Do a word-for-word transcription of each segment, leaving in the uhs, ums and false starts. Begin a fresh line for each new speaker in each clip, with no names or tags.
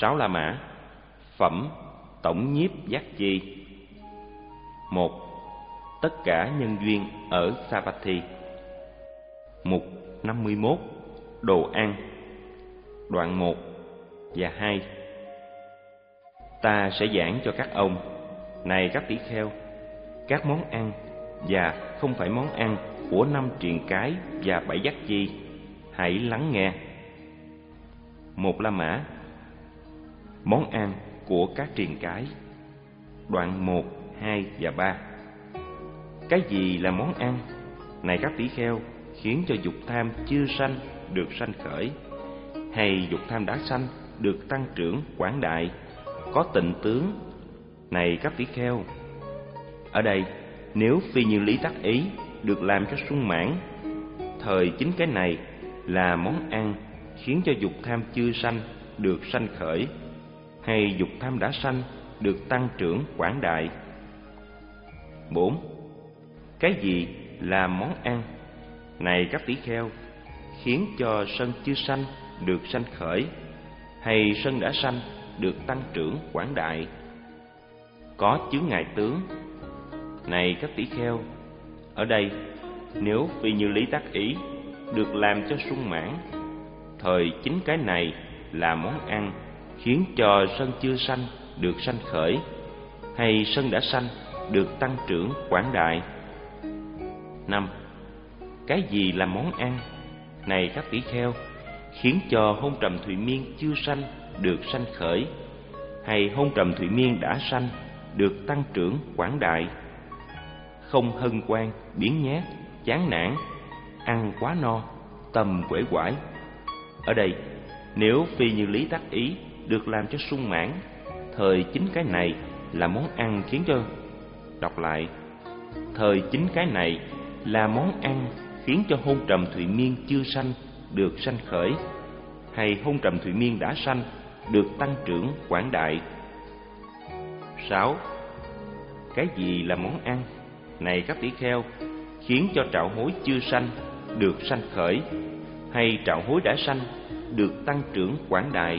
Sáu La Mã. Phẩm tổng nhiếp giác chi. Một. Tất cả nhân duyên ở Savatthi. Mục năm mươi mốt. Đồ ăn. Đoạn một và hai. Ta sẽ giảng cho các ông, này các tỷ kheo, các món ăn và không phải món ăn của năm triền cái và bảy giác chi. Hãy lắng nghe. Một La Mã. Món ăn của các triền cái. Đoạn một, hai và ba. Cái gì là món ăn, này các tỷ kheo, khiến cho dục tham chưa sanh được sanh khởi, hay dục tham đã sanh được tăng trưởng quảng đại, có tịnh tướng, này các tỷ kheo? Ở đây, nếu phi như lý tác ý được làm cho sung mãn, thời chính cái này là món ăn khiến cho dục tham chưa sanh được sanh khởi, hay dục tham đã sanh được tăng trưởng quảng đại. Bốn. Cái gì là món ăn, này các tỷ kheo, khiến cho sân chưa sanh được sanh khởi, hay sân đã sanh được tăng trưởng quảng đại, có chướng ngại tướng, này các tỷ kheo? Ở đây, nếu phi như lý tác ý được làm cho sung mãn, thời chính cái này là món ăn khiến cho sân chưa sanh được sanh khởi, hay sân đã sanh được tăng trưởng quảng đại. Năm. Cái gì là món ăn, này các tỷ kheo, khiến cho hôn trầm thụy miên chưa sanh được sanh khởi, hay hôn trầm thụy miên đã sanh được tăng trưởng quảng đại, không hân hoan, biếng nhác, chán nản, ăn quá no, tâm uể oải. Ở đây, nếu phi như lý tác ý được làm cho sung mãn, thời chính cái này là món ăn khiến cho đọc lại thời chính cái này là món ăn khiến cho hôn trầm thụy miên chưa sanh được sanh khởi, hay hôn trầm thụy miên đã sanh được tăng trưởng quảng đại. Sáu. Cái gì là món ăn, này các tỷ kheo, khiến cho trạo hối chưa sanh được sanh khởi, hay trạo hối đã sanh được tăng trưởng quảng đại,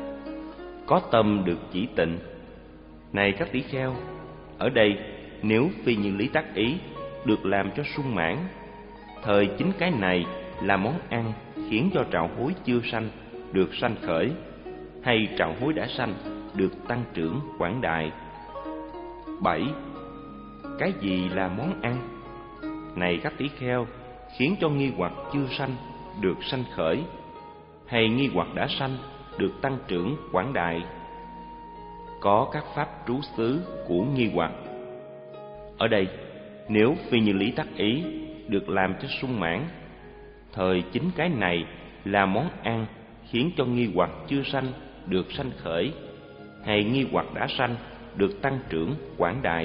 có tâm được chỉ tịnh, này các tỷ kheo? Ở đây, nếu phi như lý tác ý được làm cho sung mãn, thời chính cái này là món ăn khiến cho trạo hối chưa sanh được sanh khởi, hay trạo hối đã sanh được tăng trưởng quảng đại. Bảy. Cái gì là món ăn, này các tỷ kheo, khiến cho nghi hoặc chưa sanh được sanh khởi, hay nghi hoặc đã sanh được tăng trưởng quảng đại, có các pháp trú xứ của nghi hoặc. Ở đây, nếu phi như lý tác ý được làm cho sung mãn, thời chính cái này là món ăn khiến cho nghi hoặc chưa sanh được sanh khởi, hay nghi hoặc đã sanh được tăng trưởng quảng đại.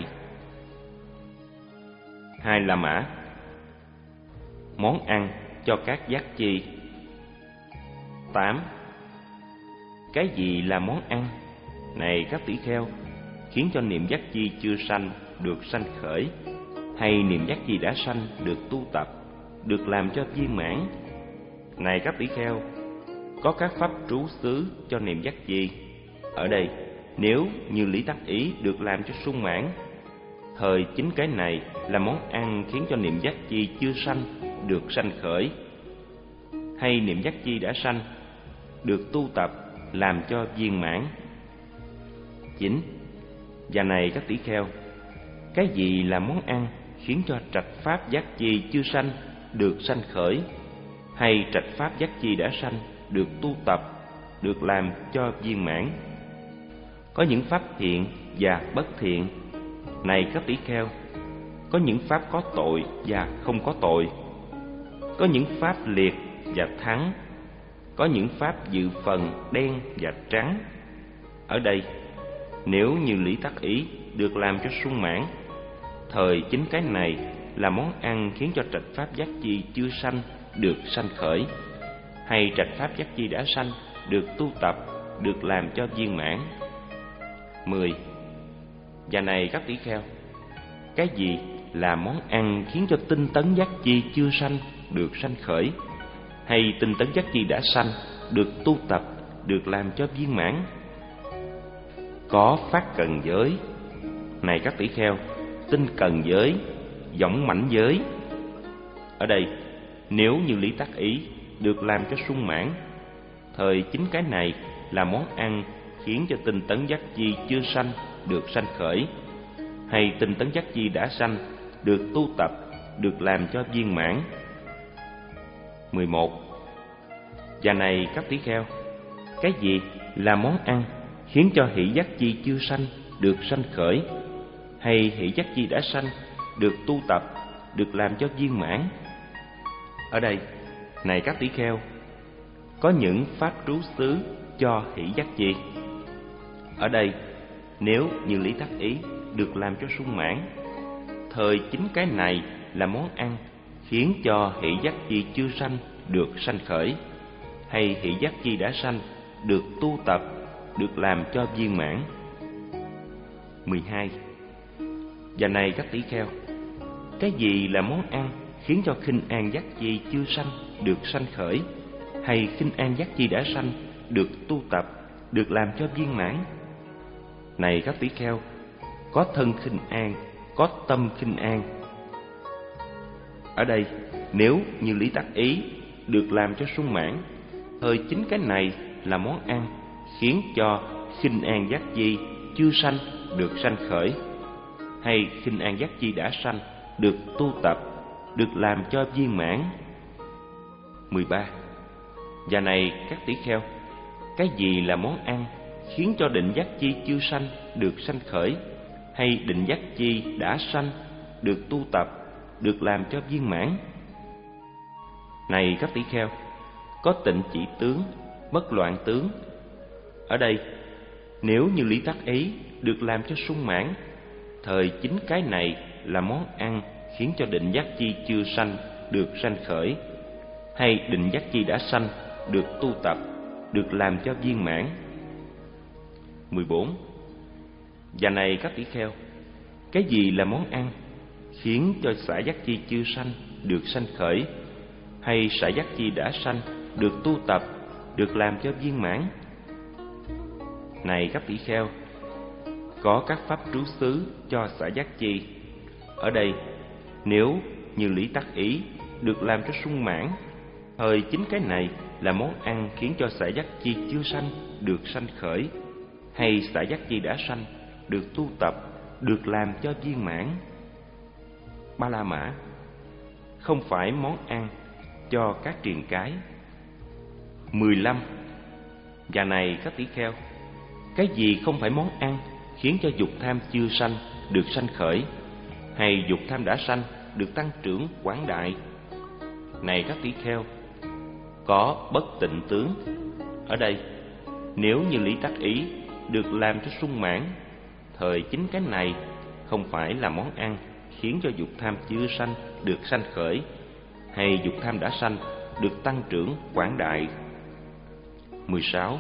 Hai La Mã. Món ăn cho các giác chi. Tám. Cái gì là món ăn, này các tỷ kheo, khiến cho niệm giác chi chưa sanh được sanh khởi, hay niệm giác chi đã sanh được tu tập, được làm cho viên mãn? Này các tỷ kheo, có các pháp trú xứ cho niệm giác chi. Ở đây, nếu như lý tác ý được làm cho sung mãn, thời chính cái này là món ăn khiến cho niệm giác chi chưa sanh được sanh khởi, hay niệm giác chi đã sanh được tu tập làm cho viên mãn. Chín. Và này các tỷ kheo, cái gì là món ăn khiến cho trạch pháp giác chi chưa sanh được sanh khởi, hay trạch pháp giác chi đã sanh được tu tập, được làm cho viên mãn? Có những pháp thiện và bất thiện, này các tỷ kheo, có những pháp có tội và không có tội, có những pháp liệt và thắng, có những pháp dự phần đen và trắng. Ở đây, nếu như lý tác ý được làm cho sung mãn, thời chính cái này là món ăn khiến cho trạch pháp giác chi chưa sanh được sanh khởi, hay trạch pháp giác chi đã sanh được tu tập, được làm cho viên mãn. Mười. Và này các tỷ kheo, cái gì là món ăn khiến cho tinh tấn giác chi chưa sanh được sanh khởi, hay tinh tấn giác chi đã sanh được tu tập, được làm cho viên mãn? có phát cần giới. Này các tỷ kheo, tinh cần giới, võng mãnh giới. Ở đây, nếu như lý tác ý được làm cho sung mãn, thời chính cái này là món ăn khiến cho tinh tấn giác chi chưa sanh được sanh khởi, hay tinh tấn giác chi đã sanh được tu tập, được làm cho viên mãn. mười một. Và này các tỷ kheo, cái gì là món ăn khiến cho hỷ giác chi chưa sanh được sanh khởi, hay hỷ giác chi đã sanh được tu tập, được làm cho viên mãn? Ở đây, này các tỷ kheo, có những pháp trú xứ cho hỷ giác chi. Ở đây, nếu như lý tác ý được làm cho sung mãn, thời chính cái này là món ăn khiến cho hỷ giác chi chưa sanh được sanh khởi, hay hỷ giác chi đã sanh được tu tập, được làm cho viên mãn. mười hai. Và này các tỷ kheo, cái gì là món ăn khiến cho khinh an giác chi chưa sanh được sanh khởi, hay khinh an giác chi đã sanh được tu tập, được làm cho viên mãn? Này các tỷ kheo, có thân khinh an, có tâm khinh an. Ở đây, nếu như lý tác ý được làm cho sung mãn, thời chính cái này là món ăn khiến cho khinh an giác chi chưa sanh được sanh khởi, hay khinh an giác chi đã sanh được tu tập, được làm cho viên mãn. mười ba. Và này các tỷ kheo, cái gì là món ăn khiến cho định giác chi chưa sanh được sanh khởi, hay định giác chi đã sanh được tu tập, được làm cho viên mãn? Này các tỷ kheo, có tịnh chỉ tướng, bất loạn tướng. Ở đây, nếu như lý tác ý được làm cho sung mãn, thời chính cái này là món ăn khiến cho định giác chi chưa sanh được sanh khởi, hay định giác chi đã sanh được tu tập, được làm cho viên mãn. mười bốn. Và này các tỷ kheo, cái gì là món ăn khiến cho xả giác chi chưa sanh được sanh khởi, hay xả giác chi đã sanh được tu tập, được làm cho viên mãn? Này các tỷ kheo, có các pháp trú xứ cho xả giác chi. Ở đây, nếu như lý tác ý được làm cho sung mãn, thời chính cái này là món ăn khiến cho xả giác chi chưa sanh được sanh khởi, hay xả giác chi đã sanh được tu tập, được làm cho viên mãn. Ba la mã, không phải món ăn cho các triền cái. mười lăm. Và này các tỷ kheo, cái gì không phải món ăn khiến cho dục tham chưa sanh được sanh khởi, hay dục tham đã sanh được tăng trưởng quảng đại? Này các tỷ kheo, có bất tịnh tướng. Ở đây, nếu như lý tác ý được làm cho sung mãn, thời chính cái này không phải là món ăn khiến cho dục tham chưa sanh được sanh khởi, hay dục tham đã sanh được tăng trưởng quảng đại. mười sáu.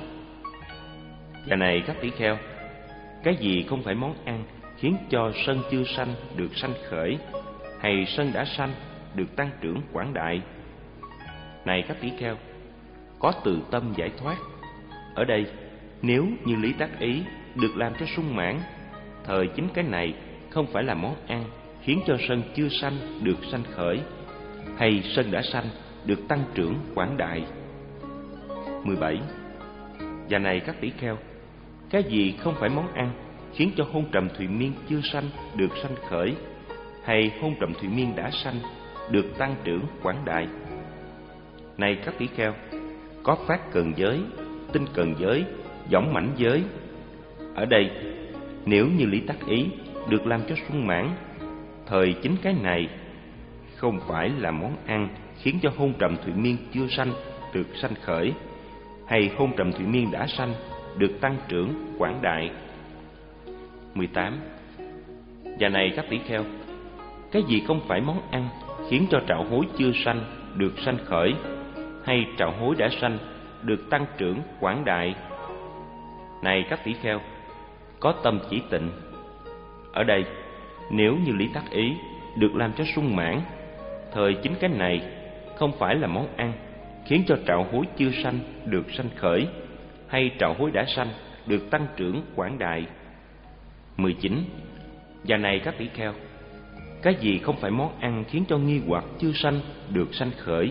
Và này các tỷ kheo, cái gì không phải món ăn khiến cho sân chưa sanh được sanh khởi, hay sân đã sanh được tăng trưởng quảng đại? Này các tỷ kheo, có từ tâm giải thoát. Ở đây, nếu như lý tác ý được làm cho sung mãn, thời chính cái này không phải là món ăn khiến cho sân chưa sanh được sanh khởi, hay sân đã sanh được tăng trưởng quảng đại. mười bảy. Và này các tỷ kheo, cái gì không phải món ăn khiến cho hôn trầm thụy miên chưa sanh được sanh khởi, hay hôn trầm thụy miên đã sanh được tăng trưởng quảng đại? Này các tỷ kheo, có phát cần giới, tinh cần giới, võng mãnh giới. Ở đây, nếu như lý tác ý được làm cho sung mãn, thời chính cái này không phải là món ăn khiến cho hôn trầm thụy miên chưa sanh được sanh khởi, hay hôn trầm thụy miên đã sanh được tăng trưởng quảng đại. mười tám. Và này các tỷ kheo, cái gì không phải món ăn khiến cho trạo hối chưa sanh được sanh khởi, hay trạo hối đã sanh được tăng trưởng quảng đại? Này các tỷ kheo, có tâm chỉ tịnh. Ở đây, nếu như lý tác ý được làm cho sung mãn, thời chính cái này không phải là món ăn khiến cho trạo hối chưa sanh được sanh khởi, hay trạo hối đã sanh được tăng trưởng quảng đại. Mười chín. Và này các tỷ kheo, cái gì không phải món ăn khiến cho nghi hoặc chưa sanh được sanh khởi,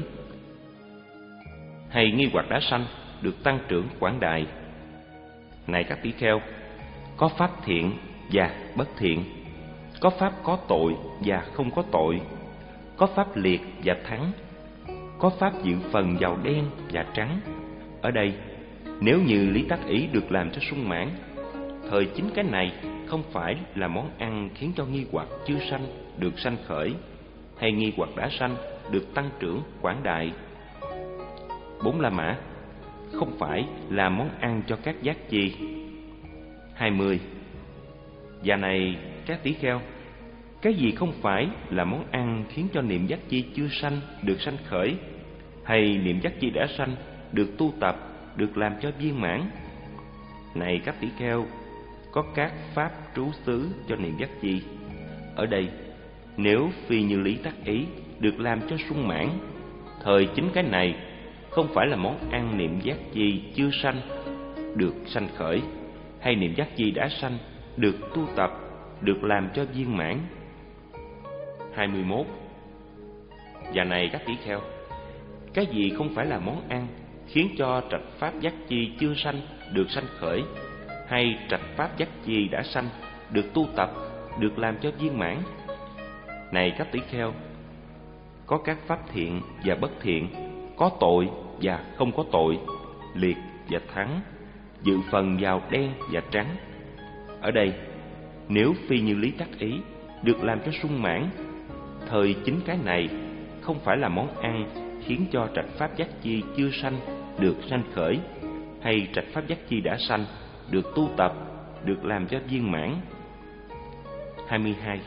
hay nghi hoặc đã sanh được tăng trưởng quảng đại? Này các tỷ kheo, có pháp thiện và bất thiện, có pháp có tội và không có tội, có pháp liệt và thắng, có pháp dự phần vào đen và trắng. Ở đây, nếu như lý tác ý được làm cho sung mãn, thời chính cái này không phải là món ăn khiến cho nghi hoặc chưa sanh được sanh khởi, hay nghi hoặc đã sanh được tăng trưởng quảng đại. Bốn La Mã không phải là món ăn cho các giác chi. Hai mươi. Và này các tỷ kheo, cái gì không phải là món ăn khiến cho niệm giác chi chưa sanh được sanh khởi, hay niệm giác chi đã sanh được tu tập, được làm cho viên mãn? Này các tỷ kheo, có các pháp trú xứ cho niệm giác chi. Ở đây, nếu phi như lý tác ý được làm cho sung mãn, thời chính cái này không phải là món ăn niệm giác chi chưa sanh được sanh khởi, hay niệm giác chi đã sanh được tu tập, được làm cho viên mãn. Hai mươi mốt. Và này các tỷ kheo, cái gì không phải là món ăn khiến cho trạch pháp giác chi chưa sanh được sanh khởi, hay trạch pháp giác chi đã sanh được tu tập, được làm cho viên mãn? Này các tỷ kheo, có các pháp thiện và bất thiện, có tội và không có tội, liệt và thắng, dự phần vào đen và trắng. Ở đây, nếu phi như lý tác ý được làm cho sung mãn, thời chính cái này không phải là món ăn khiến cho trạch pháp giác chi chưa sanh được sanh khởi, hay trạch pháp giác chi đã sanh được tu tập, được làm cho viên mãn. Hai mươi hai.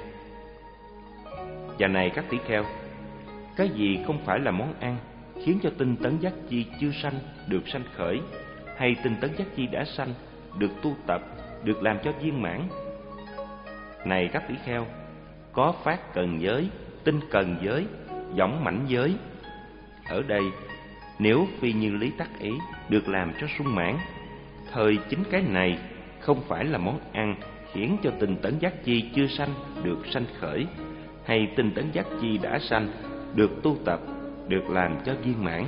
Và này các tỷ kheo, cái gì không phải là món ăn khiến cho tinh tấn giác chi chưa sanh được sanh khởi, hay tinh tấn giác chi đã sanh được tu tập, được làm cho viên mãn? Này các tỷ kheo, có phát cần giới, tinh cần giới, võng mãnh giới. Ở đây, nếu phi như lý tác ý được làm cho sung mãn, thời chính cái này không phải là món ăn khiến cho tinh tấn giác chi chưa sanh được sanh khởi, hay tinh tấn giác chi đã sanh được tu tập, được làm cho viên mãn.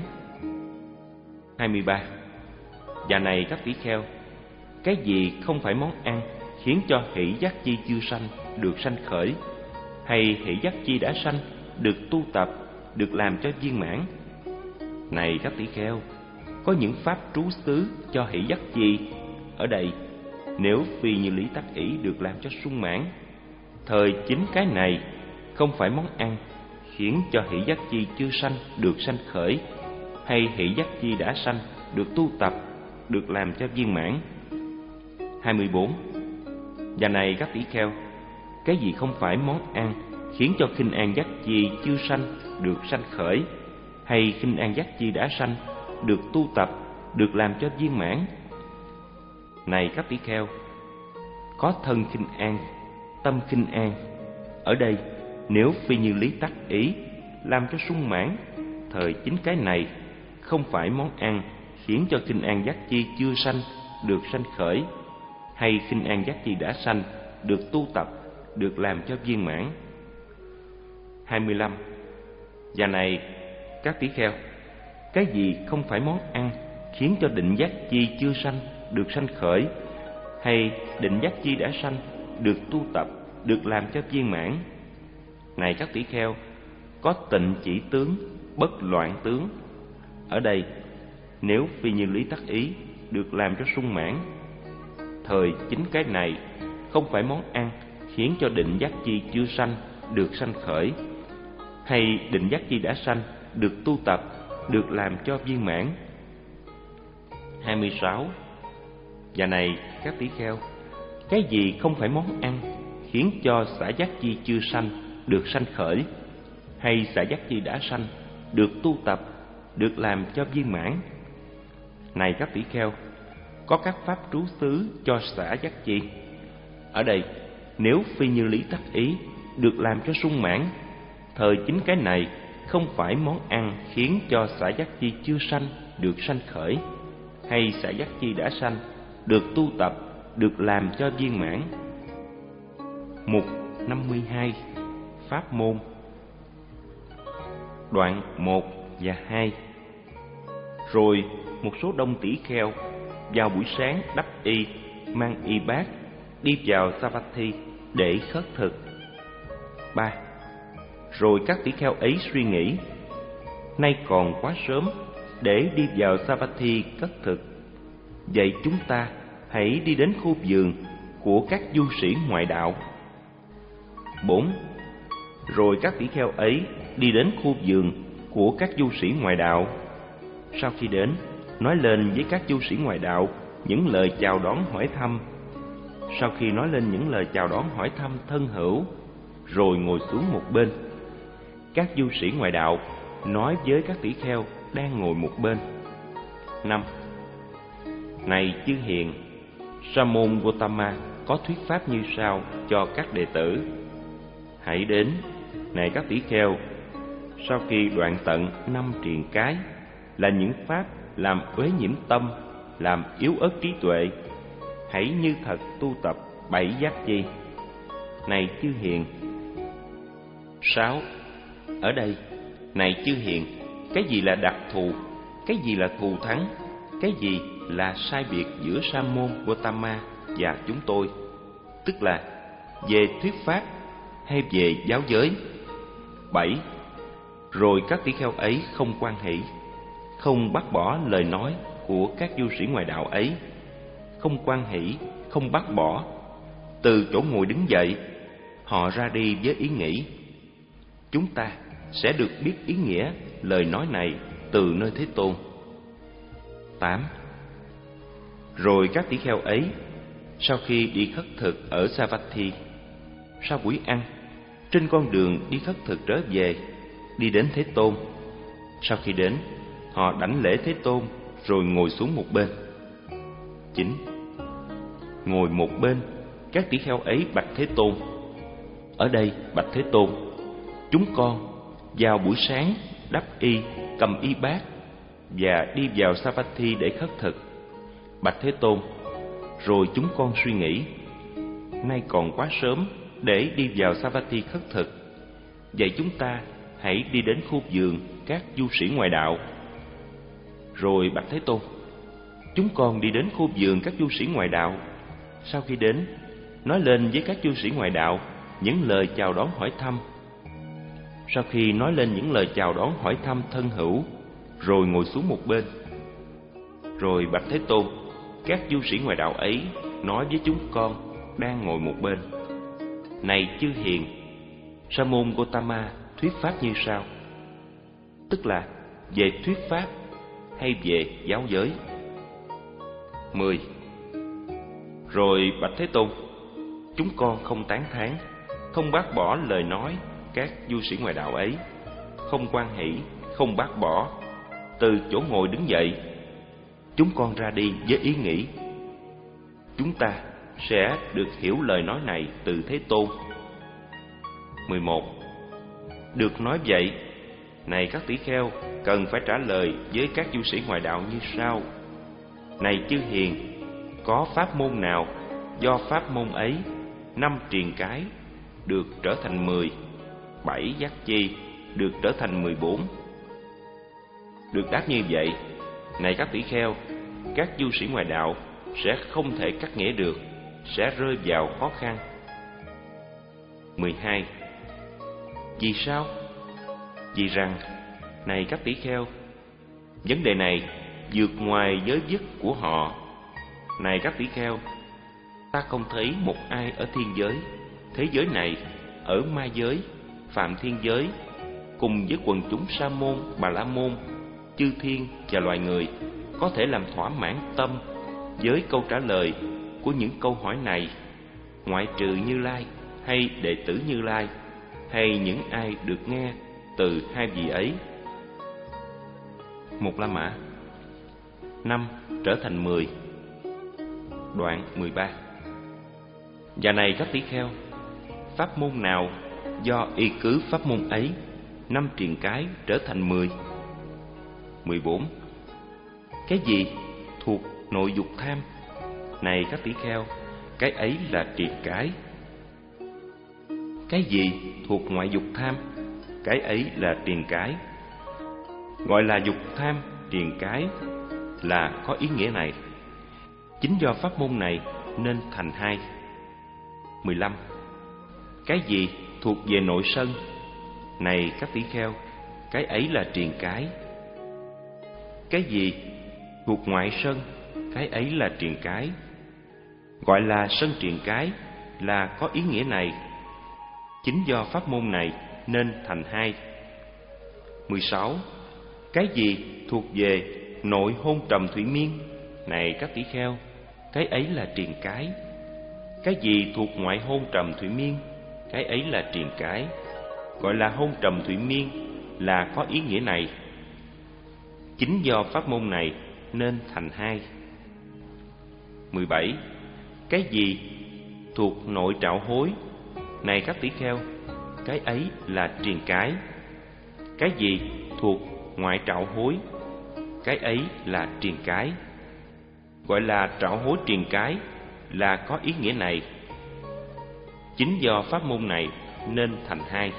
Hai mươi ba. Và này các tỷ kheo, cái gì không phải món ăn khiến cho hỷ giác chi chưa sanh được sanh khởi, hay hỷ giác chi đã sanh được tu tập, được làm cho viên mãn? Này các tỷ kheo, có những pháp trú xứ cho hỷ giác chi. Ở đây, nếu phi như lý tác ý được làm cho sung mãn, thời chính cái này không phải món ăn khiến cho hỷ giác chi chưa sanh được sanh khởi, hay hỷ giác chi đã sanh được tu tập, được làm cho viên mãn. Hai mươi bốn. Và này các tỷ kheo, cái gì không phải món ăn khiến cho khinh an giác chi chưa sanh được sanh khởi, hay khinh an giác chi đã sanh được tu tập, được làm cho viên mãn? Này các tỷ kheo, có thân khinh an, tâm khinh an. Ở đây, nếu phi như lý tác ý làm cho sung mãn, thời chính cái này không phải món ăn khiến cho khinh an giác chi chưa sanh được sanh khởi, hay khinh an giác chi đã sanh được tu tập, được làm cho viên mãn. Hai mươi lăm. Và này các tỷ kheo, cái gì không phải món ăn khiến cho định giác chi chưa sanh được sanh khởi, hay định giác chi đã sanh được tu tập, được làm cho viên mãn? Này các tỷ kheo, có tịnh chỉ tướng, bất loạn tướng. Ở đây, nếu phi như lý tác ý được làm cho sung mãn, thời chính cái này không phải món ăn khiến cho định giác chi chưa sanh được sanh khởi, hay định giác chi đã sanh được tu tập, được làm cho viên mãn. Hai mươi sáu. Và này các tỷ kheo, cái gì không phải món ăn khiến cho xả giác chi chưa sanh được sanh khởi, hay xả giác chi đã sanh được tu tập, được làm cho viên mãn? Này các tỷ kheo, có các pháp trú xứ cho xả giác chi. Ở đây, nếu phi như lý tác ý được làm cho sung mãn, thời chính cái này không phải món ăn khiến cho xả giác chi chưa sanh được sanh khởi, hay xả giác chi đã sanh được tu tập, được làm cho viên mãn. Mục năm mươi hai. Pháp môn. Đoạn một và hai. Rồi một số đông tỷ kheo vào buổi sáng đắp y, mang y bát, đi vào Savatthi để khất thực. ba. Rồi các tỷ kheo ấy suy nghĩ, nay còn quá sớm để đi vào Savatthi cất thực, vậy chúng ta hãy đi đến khu vườn của các du sĩ ngoại đạo. bốn. Rồi các tỷ kheo ấy đi đến khu vườn của các du sĩ ngoại đạo. Sau khi đến, nói lên với các du sĩ ngoại đạo những lời chào đón hỏi thăm. Sau khi nói lên những lời chào đón hỏi thăm thân hữu, rồi ngồi xuống một bên. Các du sĩ ngoại đạo nói với các tỷ kheo đang ngồi một bên. năm. Này chư hiền, Sa môn Gotama có thuyết pháp như sau cho các đệ tử. Hãy đến, này các tỷ kheo, sau khi đoạn tận năm triền cái là những pháp làm uế nhiễm tâm, làm yếu ớt trí tuệ, hãy như thật tu tập bảy giác chi. Này chư hiền. sáu. Ở đây, này chư hiền, cái gì là đặc thù, cái gì là thù thắng, cái gì là sai biệt giữa Sa môn Gotama và chúng tôi, tức là về thuyết pháp hay về giáo giới. bảy. Rồi các tỷ kheo ấy không hoan hỷ, không bác bỏ lời nói của các du sĩ ngoại đạo ấy, không hoan hỷ, không bác bỏ. Từ chỗ ngồi đứng dậy, họ ra đi với ý nghĩ, chúng ta sẽ được biết ý nghĩa lời nói này từ nơi Thế Tôn. tám. Rồi các tỷ kheo ấy, sau khi đi khất thực ở Savatthi, sau buổi ăn, trên con đường đi khất thực trở về, đi đến Thế Tôn. Sau khi đến, họ đảnh lễ Thế Tôn rồi ngồi xuống một bên. chín. Ngồi một bên, các tỷ kheo ấy bạch Thế Tôn. Ở đây bạch Thế Tôn, chúng con vào buổi sáng đắp y, cầm y bát và đi vào Savatthi để khất thực. Bạch Thế Tôn, rồi chúng con suy nghĩ, nay còn quá sớm để đi vào Savatthi khất thực, vậy chúng ta hãy đi đến khu vườn các du sĩ ngoại đạo. Rồi bạch Thế Tôn, chúng con đi đến khu vườn các du sĩ ngoại đạo. Sau khi đến, nói lên với các du sĩ ngoại đạo những lời chào đón hỏi thăm. Sau khi nói lên những lời chào đón hỏi thăm thân hữu, rồi ngồi xuống một bên. Rồi bạch Thế Tôn, các du sĩ ngoại đạo ấy nói với chúng con đang ngồi một bên. Này chư hiền, Sa môn Gotama thuyết pháp như sau, tức là về thuyết pháp hay về giáo giới. mười. Rồi bạch Thế Tôn, chúng con không tán thán, không bác bỏ lời nói các du sĩ ngoại đạo ấy, không hoan hỷ, không bác bỏ. Từ chỗ ngồi đứng dậy, chúng con ra đi với ý nghĩ, chúng ta sẽ được hiểu lời nói này từ Thế Tôn. mười một. Được nói vậy, này các tỷ kheo cần phải trả lời với các du sĩ ngoại đạo như sau. Này chư hiền, có pháp môn nào do pháp môn ấy năm triền cái được trở thành mười, bảy giác chi được trở thành mười bốn? Được đáp như vậy, này các tỷ kheo, các du sĩ ngoại đạo sẽ không thể cắt nghĩa được, sẽ rơi vào khó khăn. mười hai. Vì sao? Vì rằng, này các tỷ kheo, vấn đề này vượt ngoài giới dứt của họ. Này các tỷ kheo, ta không thấy một ai ở thiên giới, thế giới này, ở ma giới, phạm thiên giới, cùng với quần chúng Sa môn, Bà La môn, chư thiên và loài người có thể làm thỏa mãn tâm với câu trả lời của những câu hỏi này, ngoại trừ Như Lai hay đệ tử Như Lai hay những ai được nghe từ hai vị ấy. Một La Mã. Năm trở thành mười. Đoạn mười ba. Và này các tỷ kheo, pháp môn nào do y cứ pháp môn ấy năm triền cái trở thành mười? mười bốn. Cái gì thuộc nội dục tham? Này các tỷ kheo, cái ấy là triền cái. Cái gì thuộc ngoại dục tham, cái ấy là triền cái. Gọi là dục tham triền cái là có ý nghĩa này. Chính do pháp môn này nên thành hai. mười lăm. Cái gì thuộc về nội sân, này các tỷ kheo, cái ấy là triền cái. Cái gì thuộc ngoại sân, cái ấy là triền cái. Gọi là sân triền cái là có ý nghĩa này. Chính do pháp môn này nên thành hai. mười sáu. Cái gì thuộc về nội hôn trầm thủy miên, này các tỷ kheo, cái ấy là triền cái. Cái gì thuộc ngoại hôn trầm thủy miên, cái ấy là triền cái. Gọi là hôn trầm thủy miên là có ý nghĩa này. Chính do pháp môn này nên thành hai. mười bảy. Cái gì thuộc nội trạo hối, này các tỷ kheo, cái ấy là triền cái. Cái gì thuộc ngoại trạo hối, cái ấy là triền cái. Gọi là trạo hối triền cái là có ý nghĩa này. Chính do pháp môn này nên thành hai.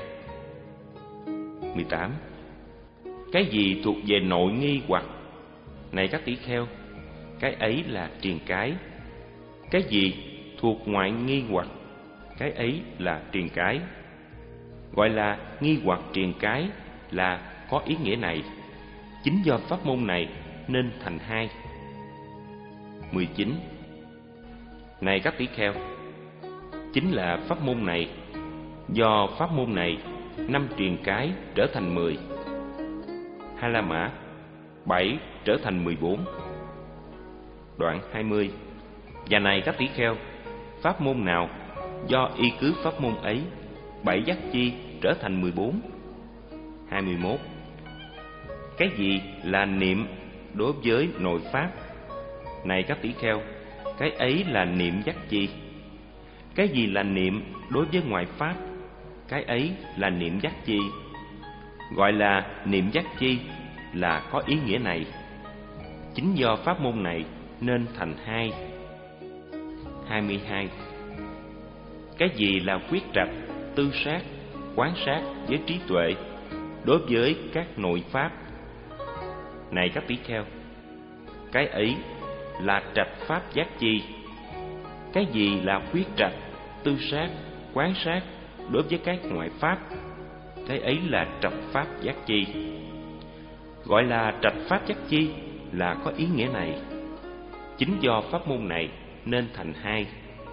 mười tám. Cái gì thuộc về nội nghi hoặc, này các tỷ kheo, cái ấy là triền cái. Cái gì thuộc ngoại nghi hoặc, cái ấy là triền cái. Gọi là nghi hoặc triền cái là có ý nghĩa này. Chính do pháp môn này nên thành hai. mười chín. Này các tỷ kheo, chính là pháp môn này. Do pháp môn này, năm triền cái trở thành mười. Ha La Mã, bảy trở thành mười bốn. Đoạn hai mươi. Và này các tỷ kheo, pháp môn nào do y cứ pháp môn ấy, bảy giác chi trở thành mười bốn. hai mươi mốt. Cái gì là niệm đối với nội pháp, này các tỷ kheo, cái ấy là niệm giác chi. Cái gì là niệm đối với ngoại pháp, cái ấy là niệm giác chi. Gọi là niệm giác chi là có ý nghĩa này. Chính do pháp môn này nên thành hai. hai mươi hai. Cái gì là quyết trạch, tư sát, quán sát với trí tuệ đối với các nội pháp, này các tỷ kheo, cái ấy là trạch pháp giác chi. Cái gì là quyết trạch, tư sát, quán sát đối với các ngoại pháp, cái ấy là trạch pháp giác chi. Gọi là trạch pháp giác chi là có ý nghĩa này. Chính do pháp môn này nên thành hai.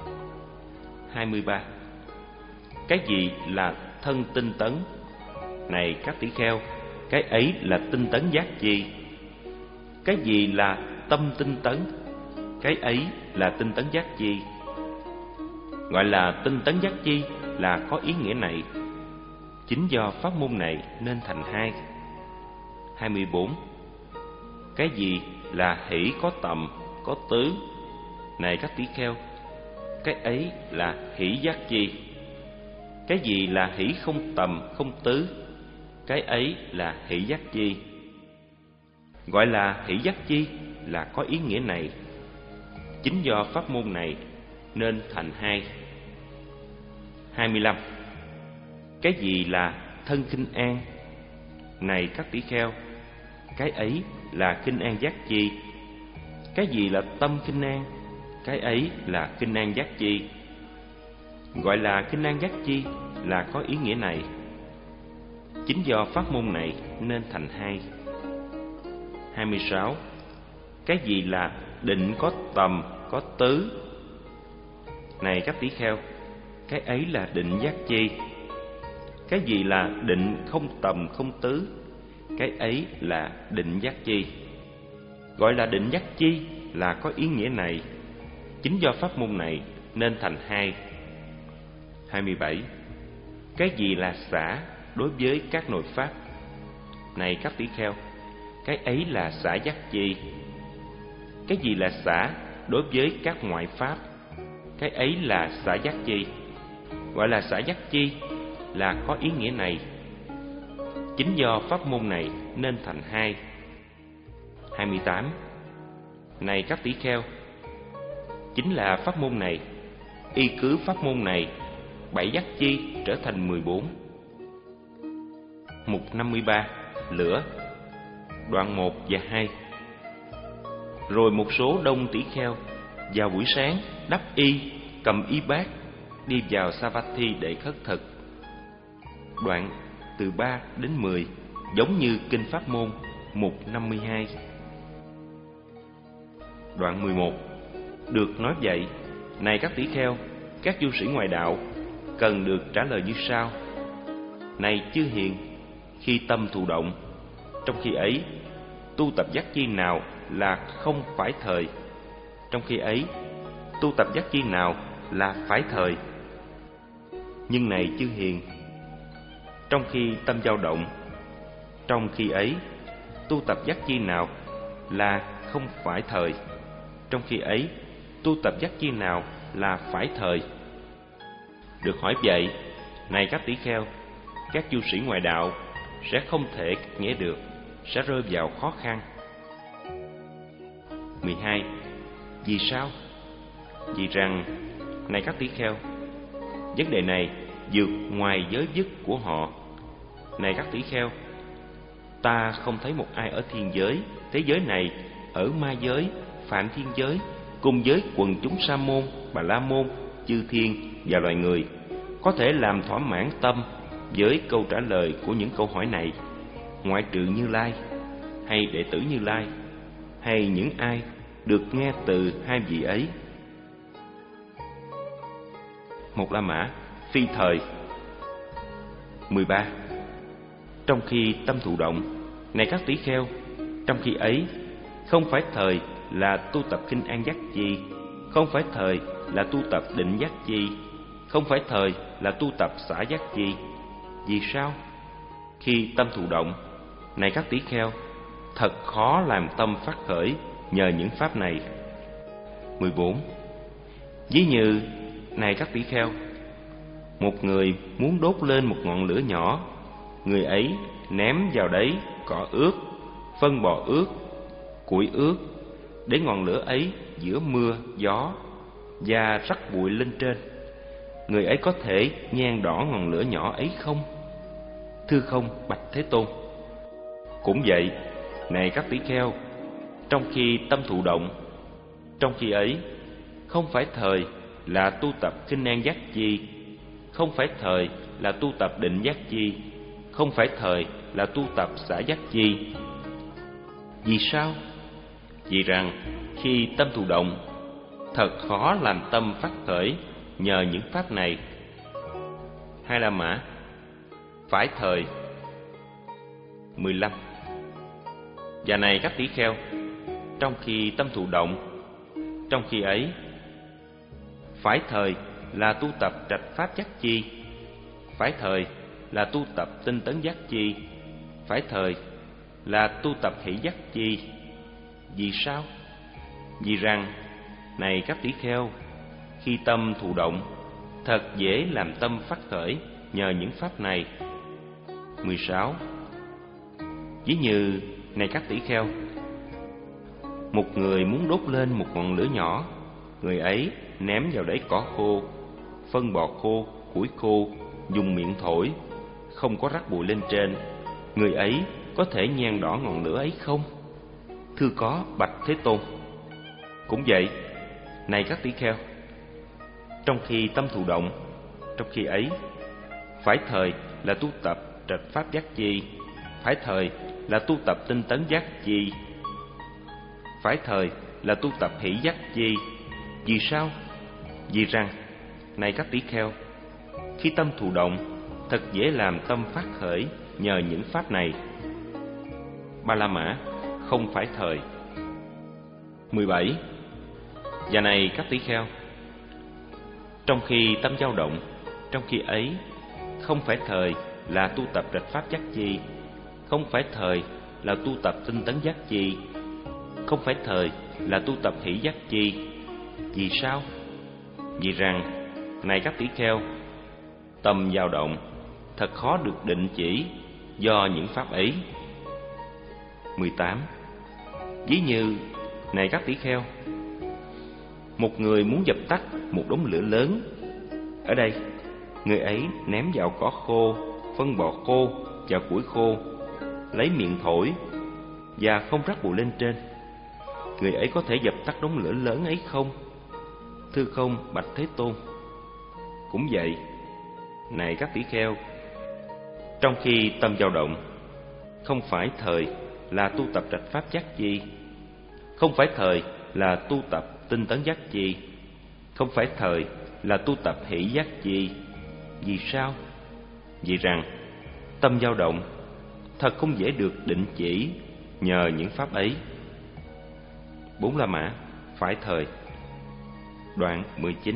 hai mươi ba. Cái gì là thân tinh tấn, này các tỷ kheo, cái ấy là tinh tấn giác chi. Cái gì là tâm tinh tấn, cái ấy là tinh tấn giác chi. Gọi là tinh tấn giác chi là có ý nghĩa này. Chính do pháp môn này nên thành hai. hai mươi bốn. Cái gì là hỷ có tầm, có tứ, này các tỷ kheo, cái ấy là hỷ giác chi. Cái gì là hỷ không tầm, không tứ, cái ấy là hỷ giác chi. Gọi là hỷ giác chi là có ý nghĩa này. Chính do pháp môn này nên thành hai. hai mươi lăm. Cái gì là thân khinh an, này các tỷ kheo, cái ấy là khinh an giác chi. Cái gì là tâm khinh an, cái ấy là khinh an giác chi. Gọi là khinh an giác chi là có ý nghĩa này. Chính do pháp môn này nên thành hai. hai mươi sáu. Cái gì là định có tầm, có tứ, này các tỷ kheo, cái ấy là định giác chi. Cái gì là định không tầm, không tứ, cái ấy là định giác chi. Gọi là định giác chi là có ý nghĩa này. Chính do pháp môn này nên thành hai. hai mươi bảy. Cái gì là xả đối với các nội pháp, này các tỷ kheo, cái ấy là xả giác chi. Cái gì là xả đối với các ngoại pháp, cái ấy là xả giác chi. Gọi là xả giác chi là có ý nghĩa này. Chính do pháp môn này nên thành hai. hai mươi tám. Này các tỷ kheo, chính là pháp môn này. Y cứ pháp môn này, bảy giác chi trở thành mười bốn. Mục năm mươi ba. Lửa. Đoạn một và hai. Rồi một số đông tỷ kheo vào buổi sáng đắp y, cầm y bát, đi vào Savatthi để khất thực. Đoạn từ ba đến mười giống như kinh pháp môn. Mục năm mươi hai. Đoạn mười một. Được nói vậy, này các tỷ kheo, các du sĩ ngoại đạo cần được trả lời như sau: này chư hiền, khi tâm thụ động, trong khi ấy tu tập giác chi nào là không phải thời, trong khi ấy tu tập giác chi nào là phải thời. Nhưng này chư hiền, trong khi tâm dao động, trong khi ấy tu tập giác chi nào là không phải thời, trong khi ấy tu tập giác chi nào là phải thời. Được hỏi vậy, này các tỷ kheo, các du sĩ ngoại đạo sẽ không thể nghĩa được, sẽ rơi vào khó khăn. mười hai. Vì sao? Vì rằng, này các tỷ kheo, vấn đề này vượt ngoài giới dứt của họ. Này các tỷ kheo, ta không thấy một ai ở thiên giới, thế giới này, ở ma giới, phạm thiên giới, cùng với quần chúng sa môn, bà la môn, chư thiên và loài người có thể làm thỏa mãn tâm với câu trả lời của những câu hỏi này, ngoại trừ Như Lai hay đệ tử Như Lai hay những ai được nghe từ hai vị ấy. Một La Mã phi thời. mười ba. Trong khi tâm thụ động, này các tỷ kheo, trong khi ấy không phải thời là tu tập kinh an giác chi, không phải thời là tu tập định giác chi, không phải thời là tu tập xả giác chi. Vì sao? Khi tâm thụ động, này các tỷ kheo, thật khó làm tâm phát khởi nhờ những pháp này. mười bốn. Ví như, này các tỷ kheo, một người muốn đốt lên một ngọn lửa nhỏ, người ấy ném vào đấy cỏ ướt, phân bò ướt, củi ướt, để ngọn lửa ấy giữa mưa, gió và rắc bụi lên trên. Người ấy có thể nhen đỏ ngọn lửa nhỏ ấy không? Thưa không, bạch Thế Tôn. Cũng vậy, này các tỷ kheo, trong khi tâm thụ động, trong khi ấy không phải thời là tu tập kinh an giác chi, không phải thời là tu tập định giác chi, không phải thời là tu tập xả giác chi. Vì sao? Vì rằng khi tâm thụ động, thật khó làm tâm phát khởi nhờ những pháp này. Hai La Mã phải thời. mười lăm. Và này các tỷ kheo, trong khi tâm thụ động, trong khi ấy phải thời là tu tập trạch pháp giác chi, phải thời là tu tập tinh tấn giác chi, phải thời là tu tập hỷ giác chi. Vì sao? Vì rằng, này các tỷ kheo, khi tâm thụ động, thật dễ làm tâm phát khởi nhờ những pháp này. mười sáu. Ví như, này các tỷ kheo, một người muốn đốt lên một ngọn lửa nhỏ, người ấy ném vào đấy cỏ khô, phân bò khô, củi khô, dùng miệng thổi, không có rắc bụi lên trên. Người ấy có thể nhen đỏ ngọn lửa ấy không? Thưa có, bạch Thế Tôn. Cũng vậy, này các tỷ kheo, trong khi tâm thụ động, trong khi ấy phải thời là tu tập trạch pháp giác chi, phải thời là tu tập tinh tấn giác chi, phải thời là tu tập hỷ giác chi. Vì sao? Vì rằng, này các tỷ kheo, khi tâm thụ động, thật dễ làm tâm phát khởi nhờ những pháp này. Ba La Mã không phải thời. mười bảy. Và này các tỷ kheo, trong khi tâm dao động, trong khi ấy không phải thời là tu tập trạch pháp giác chi, không phải thời là tu tập tinh tấn giác chi, không phải thời là tu tập hỷ giác chi. Vì sao? Vì rằng, này các tỷ kheo, tâm dao động thật khó được định chỉ do những pháp ấy. mười tám. Ví như, này các tỷ kheo, một người muốn dập tắt một đống lửa lớn. Ở đây, người ấy ném vào cỏ khô, phân bò khô và củi khô, lấy miệng thổi và không rắc bụi lên trên. Người ấy có thể dập tắt đống lửa lớn ấy không? Thưa không, bạch Thế Tôn. Cũng vậy, này các tỷ kheo, trong khi tâm dao động, không phải thời là tu tập trạch pháp giác chi, không phải thời là tu tập tinh tấn giác chi, không phải thời là tu tập hỷ giác chi. Vì sao? Vì rằng tâm dao động thật không dễ được định chỉ nhờ những pháp ấy. Bốn La Mã, phải thời. Đoạn mười chín.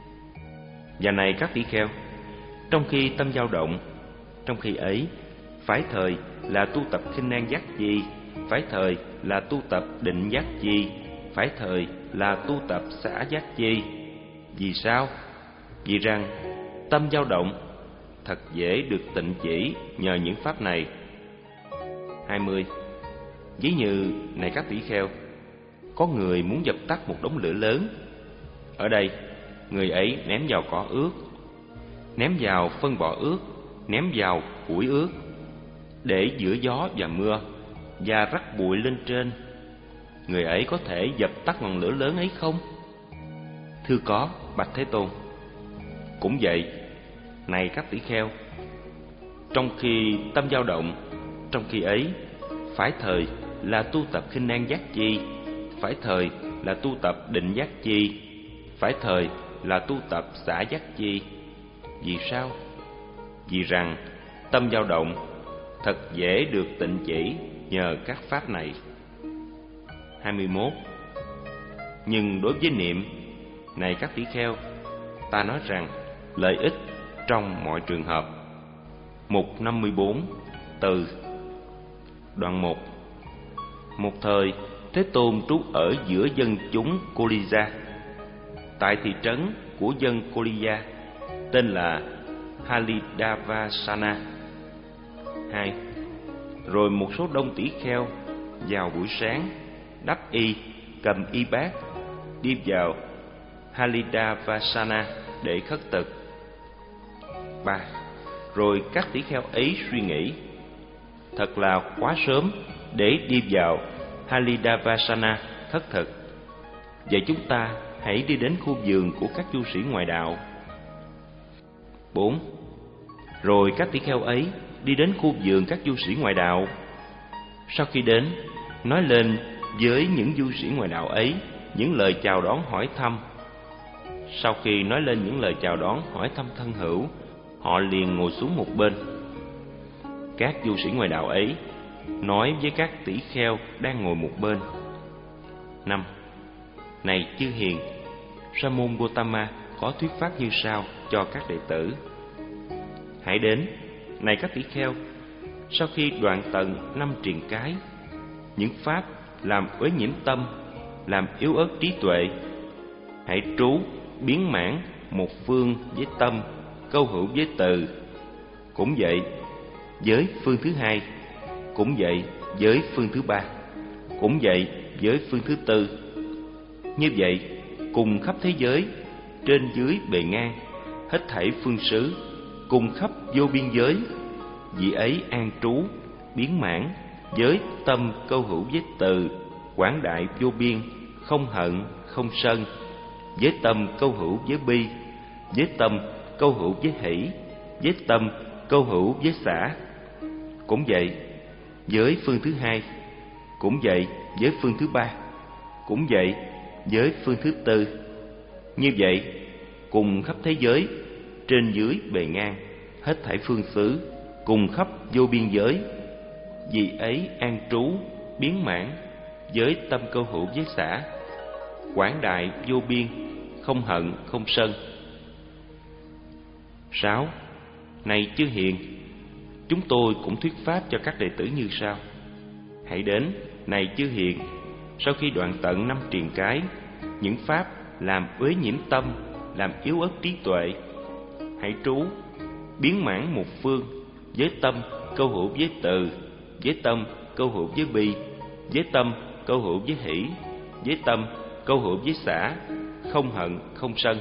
Và này các tỷ kheo, trong khi tâm dao động, trong khi ấy, phải thời là tu tập khinh an giác chi, phải thời là tu tập định giác chi, phải thời là tu tập xả giác chi. Vì sao? Vì rằng tâm dao động thật dễ được tịnh chỉ nhờ những pháp này. Hai mươi. Ví như, này các tỷ kheo, có người muốn dập tắt một đống lửa lớn. Ở đây, người ấy ném vào cỏ ướt, ném vào phân bò ướt, ném vào củi ướt, để giữa gió và mưa, và rắc bụi lên trên. Người ấy có thể dập tắt ngọn lửa lớn ấy không? Thưa có, bạch Thế Tôn. Cũng vậy, này các tỷ kheo, trong khi tâm dao động, trong khi ấy, phải thời là tu tập khinh an giác chi, phải thời là tu tập định giác chi, phải thời là tu tập xả giác chi. Vì sao? Vì rằng tâm dao động thật dễ được tịnh chỉ nhờ các pháp này. Hai mươi mốt. Nhưng đối với niệm, này các tỷ kheo, ta nói rằng lợi ích trong mọi trường hợp. Mục năm mươi bốn. Từ. Đoạn một. Một thời, Thế Tôn trú ở giữa dân chúng Koliya, tại thị trấn của dân Koliya tên là Halidavasana. Hai. Rồi một số đông tỷ kheo vào buổi sáng đắp y, cầm y bát, đi vào Halidavasana để khất thực. Ba. Rồi các tỷ kheo ấy suy nghĩ, thật là quá sớm để đi vào Halidavasana khất thực. Vậy chúng ta hãy đi đến khu vườn của các du sĩ ngoại đạo. Bốn. Rồi các tỷ kheo ấy đi đến khu vườn các du sĩ ngoại đạo. Sau khi đến, nói lên với những du sĩ ngoại đạo ấy những lời chào đón hỏi thăm. Sau khi nói lên những lời chào đón hỏi thăm thân hữu, họ liền ngồi xuống một bên. Các du sĩ ngoại đạo ấy nói với các tỷ kheo đang ngồi một bên. Năm. Này chư hiền, Sa môn Gotama có thuyết pháp như sau cho các đệ tử. Hãy đến, này các tỷ kheo, sau khi đoạn tận năm triền cái, những pháp làm uế nhiễm tâm, làm yếu ớt trí tuệ, hãy trú biến mãn một phương với tâm, câu hữu với từ. Cũng vậy với phương thứ hai, cũng vậy với phương thứ ba, cũng vậy với phương thứ tư. Như vậy cùng khắp thế giới, trên dưới bề ngang, hết thảy phương xứ, cùng khắp vô biên giới, vị ấy an trú biến mãn với tâm câu hữu với từ, quảng đại vô biên, không hận không sân, với tâm câu hữu với bi, với tâm câu hữu với hỷ, với tâm câu hữu với xả. Cũng vậy với phương thứ hai, cũng vậy với phương thứ ba, cũng vậy với phương thứ tư. Như vậy cùng khắp thế giới, trên dưới bề ngang, hết thảy phương xứ, cùng khắp vô biên giới, vì ấy an trú biến mãn với tâm câu hữu với xả, quảng đại vô biên, không hận không sân. Sáu. Này chư hiền, chúng tôi cũng thuyết pháp cho các đệ tử như sau. Hãy đến, này chư hiền, sau khi đoạn tận năm triền cái, những pháp làm uế nhiễm tâm, làm yếu ớt trí tuệ, hãy trú biến mãn một phương với tâm câu hữu với từ, với tâm câu hữu với bi, với tâm câu hữu với hỷ, với tâm câu hữu với xả, không hận, không sân.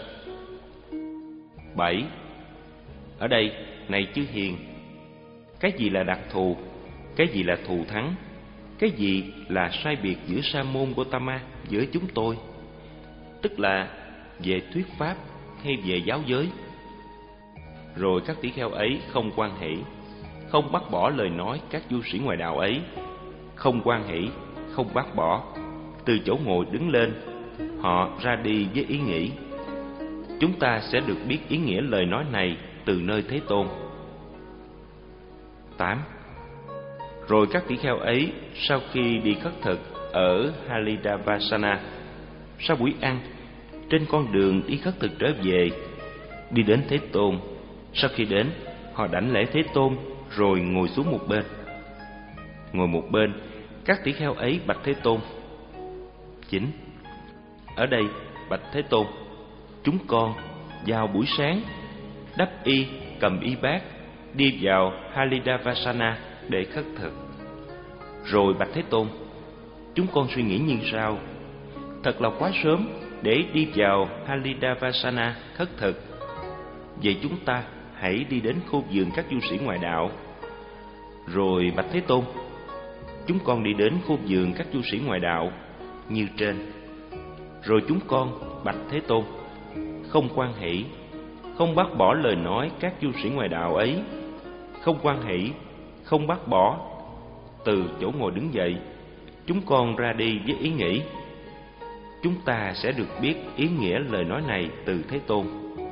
Bảy. Ở đây, này chư hiền, cái gì là đặc thù, cái gì là thù thắng, cái gì là sai biệt giữa sa môn Gotama giữa chúng tôi, tức là về thuyết pháp hay về giáo giới. Rồi các tỷ kheo ấy không hoan hỷ, không bác bỏ lời nói các du sĩ ngoại đạo ấy, không hoan hỷ, không bác bỏ. Từ chỗ ngồi đứng lên, họ ra đi với ý nghĩ: chúng ta sẽ được biết ý nghĩa lời nói này từ nơi Thế Tôn. Tám. Rồi các tỷ kheo ấy sau khi đi khất thực ở Halidavasana, sau buổi ăn, trên con đường đi khất thực trở về, đi đến Thế Tôn. Sau khi đến, họ đảnh lễ Thế Tôn rồi ngồi xuống một bên. Ngồi một bên, các tỷ kheo ấy bạch Thế Tôn: Chín. Ở đây, bạch Thế Tôn, chúng con vào buổi sáng đắp y, cầm y bát, đi vào Halidavasana để khất thực. Rồi bạch Thế Tôn, chúng con suy nghĩ như sau: thật là quá sớm để đi vào Halidavasana khất thực. Vậy chúng ta hãy đi đến khu vườn các du sĩ ngoại đạo. Rồi bạch Thế Tôn, chúng con đi đến khu vườn các du sĩ ngoại đạo như trên. Rồi chúng con bạch Thế Tôn, không hoan hỷ, không bác bỏ lời nói các du sĩ ngoại đạo ấy, không hoan hỷ, không bác bỏ. Từ chỗ ngồi đứng dậy, chúng con ra đi với ý nghĩ: chúng ta sẽ được biết ý nghĩa lời nói này từ Thế Tôn.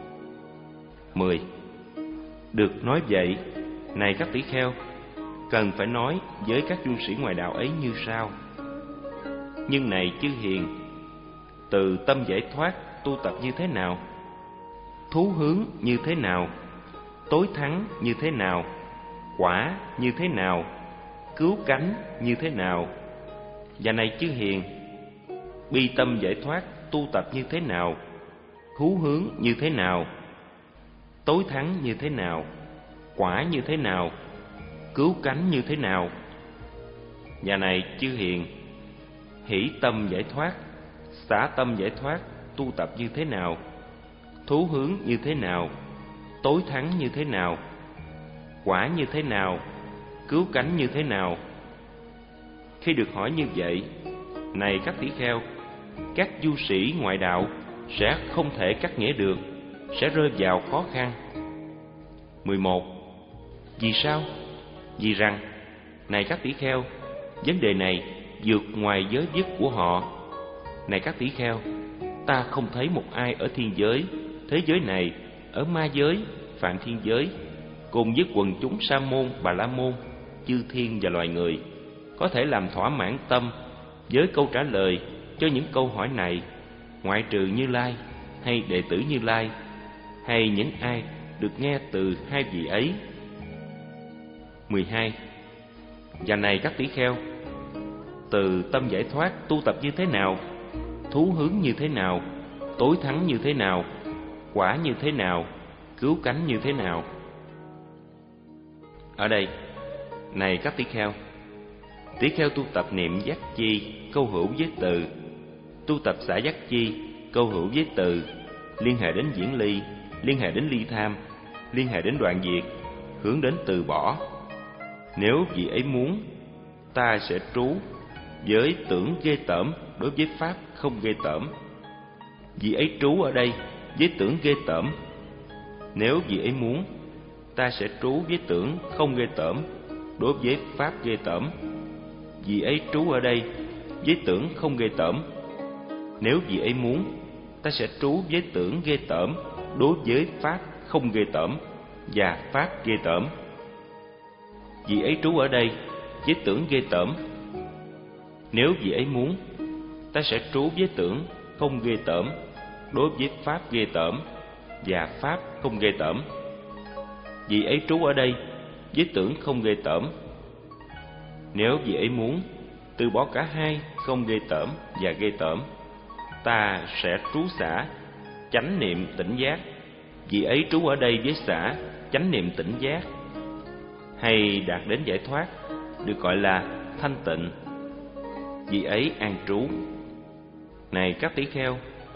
Mười. Được nói vậy, này các tỷ kheo, cần phải nói với các du sĩ ngoại đạo ấy như sau: nhưng này chư hiền, từ tâm giải thoát tu tập như thế nào, thú hướng như thế nào, tối thắng như thế nào, quả như thế nào, cứu cánh như thế nào. Và này chư hiền, bi tâm giải thoát tu tập như thế nào, thú hướng như thế nào, tối thắng như thế nào, quả như thế nào, cứu cánh như thế nào. Và này chư hiền, hỷ tâm giải thoát, xả tâm giải thoát tu tập như thế nào, thú hướng như thế nào, tối thắng như thế nào, quả như thế nào, cứu cánh như thế nào. Khi được hỏi như vậy, này các tỷ kheo, các du sĩ ngoại đạo sẽ không thể cắt nghĩa được, sẽ rơi vào khó khăn. Mười một. Vì sao? Vì rằng, này các tỷ kheo, vấn đề này vượt ngoài giới dứt của họ. Này các tỷ kheo, ta không thấy một ai ở thiên giới, thế giới này, ở ma giới, phạm thiên giới, cùng với quần chúng sa môn, bà la môn, chư thiên và loài người, có thể làm thỏa mãn tâm với câu trả lời cho những câu hỏi này, ngoại trừ Như Lai hay đệ tử Như Lai, hay những ai được nghe từ hai vị ấy. Mười hai. Và này các tỷ kheo, từ tâm giải thoát tu tập như thế nào, thú hướng như thế nào, tối thắng như thế nào, quả như thế nào, cứu cánh như thế nào. Ở đây, này các tỷ kheo, tỷ kheo tu tập niệm giác chi câu hữu với từ, tu tập xả giác chi câu hữu với từ, liên hệ đến diễn ly, liên hệ đến ly tham, liên hệ đến đoạn diệt, hướng đến từ bỏ. Nếu vị ấy muốn, ta sẽ trú với tưởng ghê tởm đối với pháp không ghê tởm. Vị ấy trú ở đây với tưởng ghê tởm. Nếu vị ấy muốn, ta sẽ trú với tưởng không ghê tởm đối với pháp ghê tởm. Vị ấy trú ở đây với tưởng không ghê tởm. Nếu vị ấy muốn, ta sẽ trú với tưởng ghê tởm đối với pháp không ghê tởm và pháp ghê tởm. Vị ấy trú ở đây với tưởng ghê tởm. Nếu vị ấy muốn, ta sẽ trú với tưởng không ghê tởm đối với pháp ghê tởm và pháp không ghê tởm. Vị ấy trú ở đây với tưởng không ghê tởm. Nếu vị ấy muốn, từ bỏ cả hai không ghê tởm và ghê tởm, ta sẽ trú xả chánh niệm tỉnh giác. Vị ấy trú ở đây với xả chánh niệm tỉnh giác, hay đạt đến giải thoát, được gọi là thanh tịnh. Vị ấy an trú. Này các tỷ kheo,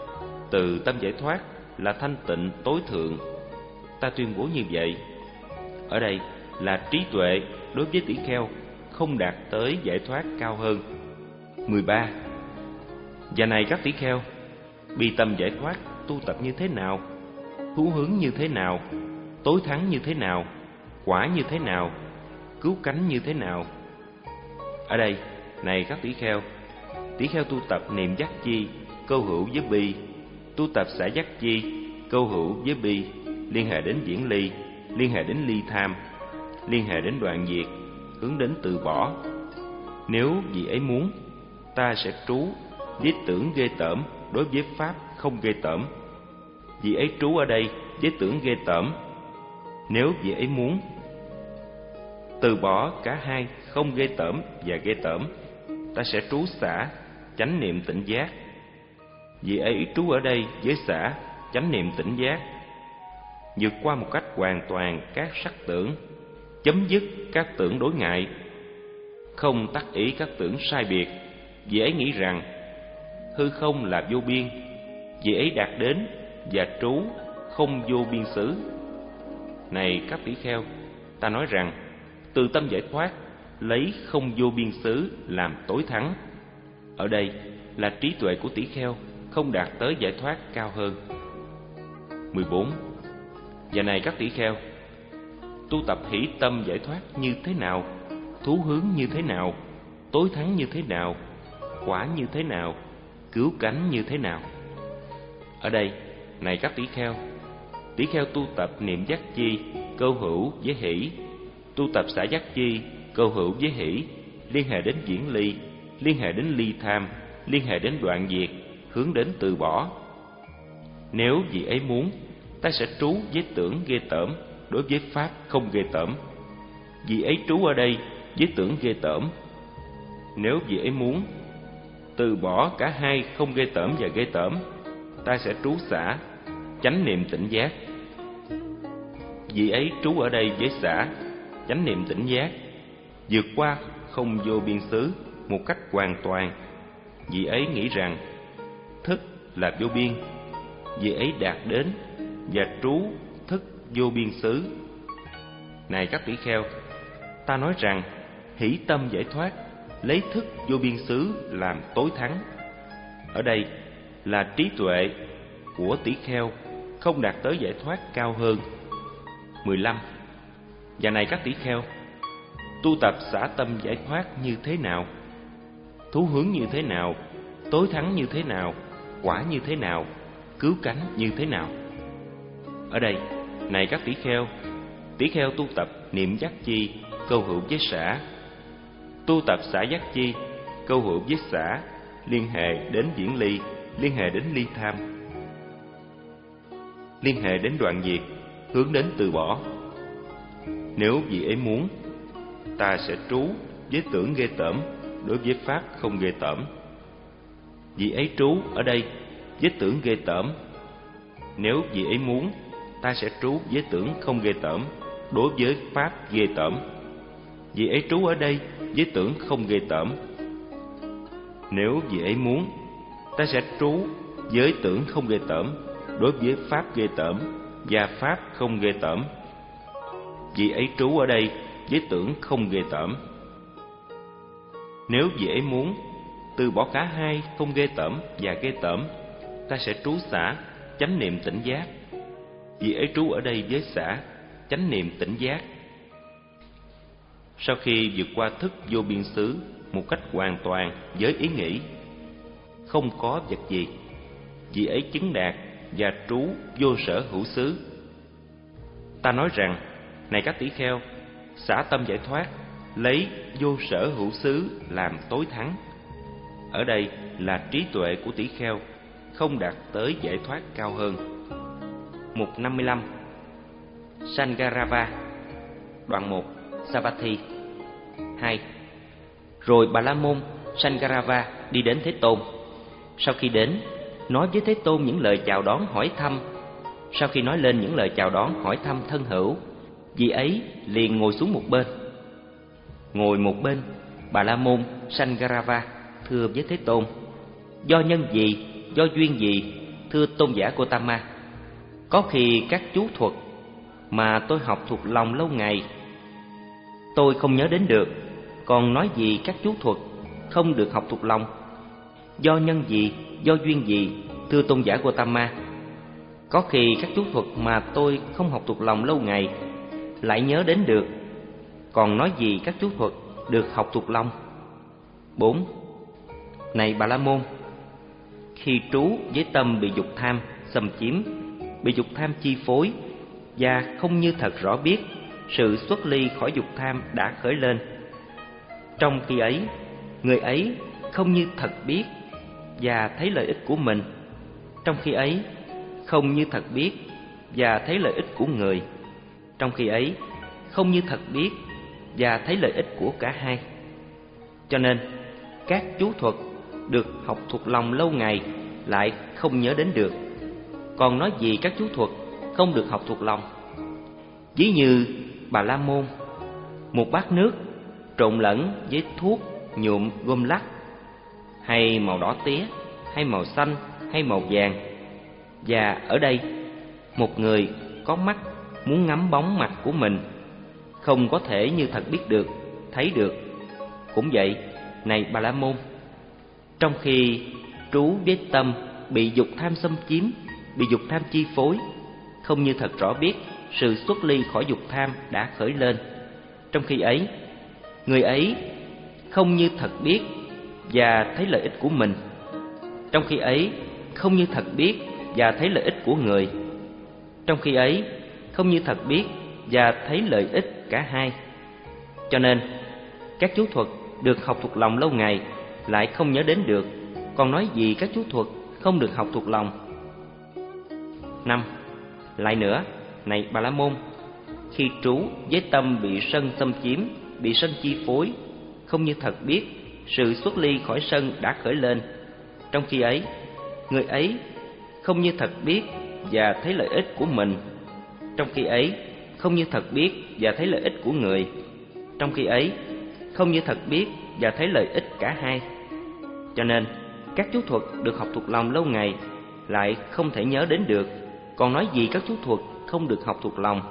Từ tâm giải thoát là thanh tịnh tối thượng. Ta tuyên bố như vậy. Ở đây là trí tuệ đối với tỷ kheo không đạt tới giải thoát cao hơn. mười ba. Và này các tỷ kheo, bi tâm giải thoát tu tập như thế nào, thú hướng như thế nào, tối thắng như thế nào, quả như thế nào, cứu cánh như thế nào. Ở đây, này các tỷ kheo, tỷ kheo tu tập niệm giác chi câu hữu với bi, tu tập xả giác chi câu hữu với bi, liên hệ đến diễn ly, liên hệ đến ly tham, liên hệ đến đoạn diệt, hướng đến từ bỏ. Nếu vị ấy muốn, ta sẽ trú với tưởng ghê tởm đối với pháp không ghê tởm. Vị ấy trú ở đây với tưởng ghê tởm. Nếu vị ấy muốn, từ bỏ cả hai không ghê tởm và ghê tởm, ta sẽ trú xả chánh niệm tỉnh giác. Vị ấy trú ở đây với xả chánh niệm tỉnh giác, vượt qua một cách hoàn toàn các sắc tưởng, chấm dứt các tưởng đối ngại, không tác ý các tưởng sai biệt. Vị ấy nghĩ rằng hư không là vô biên. Vị ấy đạt đến và trú không vô biên xứ. Này các tỷ kheo, ta nói rằng từ tâm giải thoát lấy không vô biên xứ làm tối thắng. Ở đây là trí tuệ của tỷ kheo không đạt tới giải thoát cao hơn. mười bốn. Và này các tỷ kheo, tu tập hỷ tâm giải thoát như thế nào, thú hướng như thế nào, tối thắng như thế nào, quả như thế nào, cứu cánh như thế nào. Ở đây, này các tỷ kheo, tỷ kheo tu tập niệm giác chi câu hữu với hỷ, tu tập xả giác chi câu hữu với hỷ, liên hệ đến diễn ly, liên hệ đến ly tham, liên hệ đến đoạn diệt, hướng đến từ bỏ. Nếu vị ấy muốn, ta sẽ trú với tưởng ghê tởm đối với pháp không ghê tởm. Vị ấy trú ở đây với tưởng ghê tởm. Nếu vị ấy muốn, từ bỏ cả hai không ghê tởm và ghê tởm, ta sẽ trú xả chánh niệm tỉnh giác. Vị ấy trú ở đây với xả chánh niệm tỉnh giác, vượt qua không vô biên xứ một cách hoàn toàn. Vị ấy nghĩ rằng thức là vô biên. Vị ấy đạt đến và trú thức vô biên xứ. Này các tỷ kheo, ta nói rằng hỷ tâm giải thoát lấy thức vô biên xứ làm tối thắng. Ở đây là trí tuệ của tỷ kheo không đạt tới giải thoát cao hơn. mười lăm. Và này các tỷ kheo, tu tập xả tâm giải thoát như thế nào, thú hướng như thế nào, tối thắng như thế nào, quả như thế nào, cứu cánh như thế nào. Ở đây, này các tỷ kheo, tỷ kheo tu tập niệm giác chi câu hữu với xả, tu tập xả giác chi câu hữu với xả, liên hệ đến diễn ly, liên hệ đến ly tham, liên hệ đến đoạn diệt, hướng đến từ bỏ. Nếu vị ấy muốn, ta sẽ trú với tưởng ghê tởm đối với pháp không ghê tởm. Vị ấy trú ở đây với tưởng ghê tởm. Nếu vị ấy muốn, ta sẽ trú với tưởng không ghê tởm đối với pháp ghê tởm. Vị ấy trú ở đây với tưởng không ghê tởm. Nếu vị ấy muốn, ta sẽ trú với tưởng không ghê tởm đối với pháp ghê tởm và pháp không ghê tởm. Vị ấy trú ở đây với tưởng không ghê tởm. Nếu vị ấy muốn, từ bỏ cả hai không ghê tởm và ghê tởm, ta sẽ trú xả chánh niệm tỉnh giác. Vị ấy trú ở đây với xả chánh niệm tỉnh giác. Sau khi vượt qua thức vô biên xứ một cách hoàn toàn với ý nghĩ không có vật gì, vị ấy chứng đạt và trú vô sở hữu xứ. Ta nói rằng, này các tỷ kheo, xả tâm giải thoát lấy vô sở hữu xứ làm tối thắng. Ở đây là trí tuệ của tỷ kheo không đạt tới giải thoát cao hơn. Mục năm mươi lăm. Sangarava. Đoạn một. Savatthi. Hai. Rồi Bà La Môn Sangarava đi đến Thế Tôn. Sau khi đến, nói với Thế Tôn những lời chào đón hỏi thăm. Sau khi nói lên những lời chào đón hỏi thăm thân hữu, vị ấy liền ngồi xuống một bên. Ngồi một bên, Bà La Môn Sangarava thưa với Thế Tôn: Do nhân gì, do duyên gì,
thưa tôn giả Gotama. Có khi các chú thuật mà tôi học thuộc lòng lâu ngày tôi không nhớ đến được, còn nói gì các chú thuật không được học thuộc lòng? Do nhân gì, do duyên gì, thưa tôn giả Gotama? Có khi các chú thuật mà tôi không học thuộc lòng lâu ngày lại nhớ đến được, còn nói gì các chú thuật được học thuộc lòng? Bốn. Này Bà La Môn, khi trú với tâm bị dục tham xâm chiếm, bị dục tham chi phối và không như thật rõ biết, sự xuất ly khỏi dục tham đã khởi lên. Trong khi ấy, người ấy không như thật biết và thấy lợi ích của mình. Trong khi ấy, không như thật biết và thấy lợi ích của người. Trong khi ấy, không như thật biết và thấy lợi ích của cả hai. Cho nên, các chú thuật được học thuộc lòng lâu ngày lại không nhớ đến được, còn nói gì các chú thuật không được học thuộc lòng? Ví như Bà La Môn, một bát nước trộn lẫn với thuốc nhuộm gôm lắc, hay màu đỏ tía, hay màu xanh, hay màu vàng. Và ở đây, một người có mắt muốn ngắm bóng mặt của mình, không có thể như thật biết được, thấy được. Cũng vậy, này Bà La Môn, trong khi trú với tâm bị dục tham xâm chiếm, bị dục tham chi phối, không như thật rõ biết, sự xuất ly khỏi dục tham đã khởi lên. Trong khi ấy, người ấy không như thật biết và thấy lợi ích của mình. Trong khi ấy, không như thật biết và thấy lợi ích của người. Trong khi ấy, không như thật biết và thấy lợi ích cả hai. Cho nên, các chú thuật được học thuộc lòng lâu ngày lại không nhớ đến được, còn nói gì các chú thuật không được học thuộc lòng? Năm. Lại nữa, này Bà La Môn, khi trú với tâm bị sân xâm chiếm, bị sân chi phối, không như thật biết, sự xuất ly khỏi sân đã khởi lên. Trong khi ấy, người ấy không như thật biết và thấy lợi ích của mình. Trong khi ấy, không như thật biết và thấy lợi ích của người. Trong khi ấy, không như thật biết và thấy lợi ích cả hai. Cho nên, các chú thuật được học thuộc lòng lâu ngày lại không thể nhớ đến được, còn nói gì các chú thuật không được học thuộc lòng?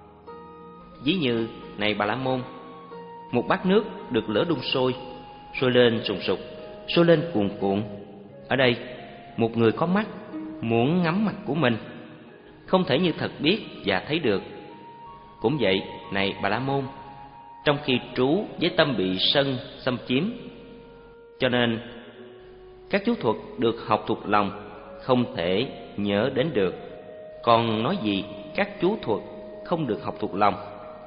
Ví như, này Bà La Môn, một bát nước được lửa đun sôi, sôi lên sùng sục, sôi lên cuồn cuộn. Ở đây, một người có mắt muốn ngắm mặt của mình, không thể như thật biết và thấy được. Cũng vậy, này Bà La Môn, trong khi trú với tâm bị sân xâm chiếm, cho nên các chú thuật được học thuộc lòng không thể nhớ đến được, còn nói gì các chú thuật không được học thuộc lòng?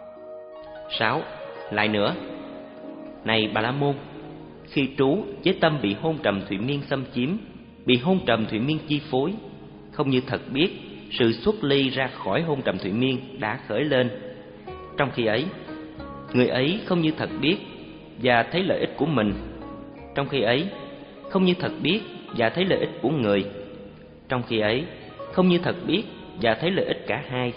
Sáu. Lại nữa, này Bà La Môn, khi trú với tâm bị hôn trầm thụy miên xâm chiếm, bị hôn trầm thụy miên chi phối, không như thật biết, sự xuất ly ra khỏi hôn trầm thụy miên đã khởi lên. Trong khi ấy, người ấy không như thật biết và thấy lợi ích của mình. Trong khi ấy, không như thật biết và thấy lợi ích của người. Trong khi ấy, không như thật biết và thấy lợi ích cả hai.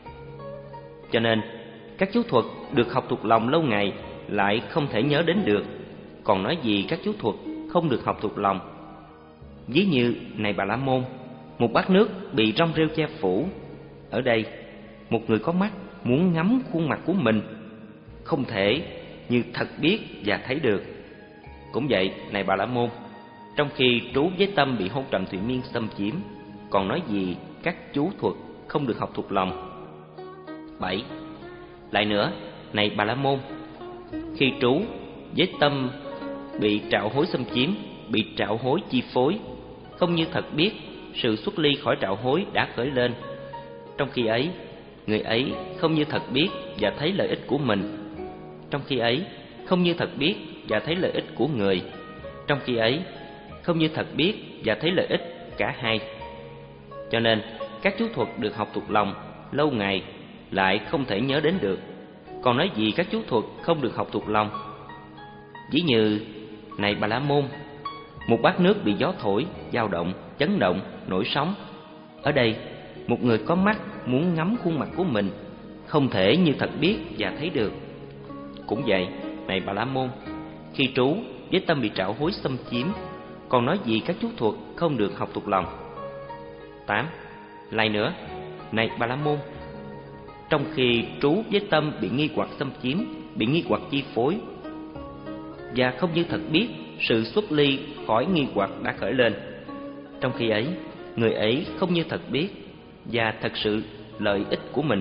Cho nên, các chú thuật được học thuộc lòng lâu ngày lại không thể nhớ đến được, còn nói gì các chú thuật không được học thuộc lòng? Ví như, này Bà La Môn, một bát nước bị rong rêu che phủ. Ở đây, một người có mắt muốn ngắm khuôn mặt của mình, không thể như thật biết và thấy được. Cũng vậy, này Bà La Môn, trong khi trú với tâm bị hôn trầm thụy miên xâm chiếm, còn nói gì các chú thuật không được học thuộc lòng? Bảy. Lại nữa, này Bà La Môn, khi trú với tâm bị trạo hối xâm chiếm, bị trạo hối chi phối, không như thật biết, sự xuất ly khỏi trạo hối đã khởi lên. Trong khi ấy, người ấy không như thật biết và thấy lợi ích của mình. Trong khi ấy, không như thật biết và thấy lợi ích của người. Trong khi ấy, không như thật biết và thấy lợi ích cả hai. Cho nên, các chú thuật được học thuộc lòng lâu ngày lại không thể nhớ đến được, còn nói gì các chú thuật không được học thuộc lòng? Ví như, này Bà La Môn, một bát nước bị gió thổi, dao động, chấn động, nổi sóng. Ở đây, một người có mắt muốn ngắm khuôn mặt của mình, không thể như thật biết và thấy được. Cũng vậy, này Bà La Môn, khi trú với tâm bị trạo hối xâm chiếm, còn nói gì các chú thuật không được học thuộc lòng? tám. Lại nữa, này Bà La Môn, trong khi trú với tâm bị nghi hoặc xâm chiếm, bị nghi hoặc chi phối, và không như thật biết sự xuất ly khỏi nghi hoặc đã khởi lên, trong khi ấy, người ấy không như thật biết và thật sự lợi ích của mình.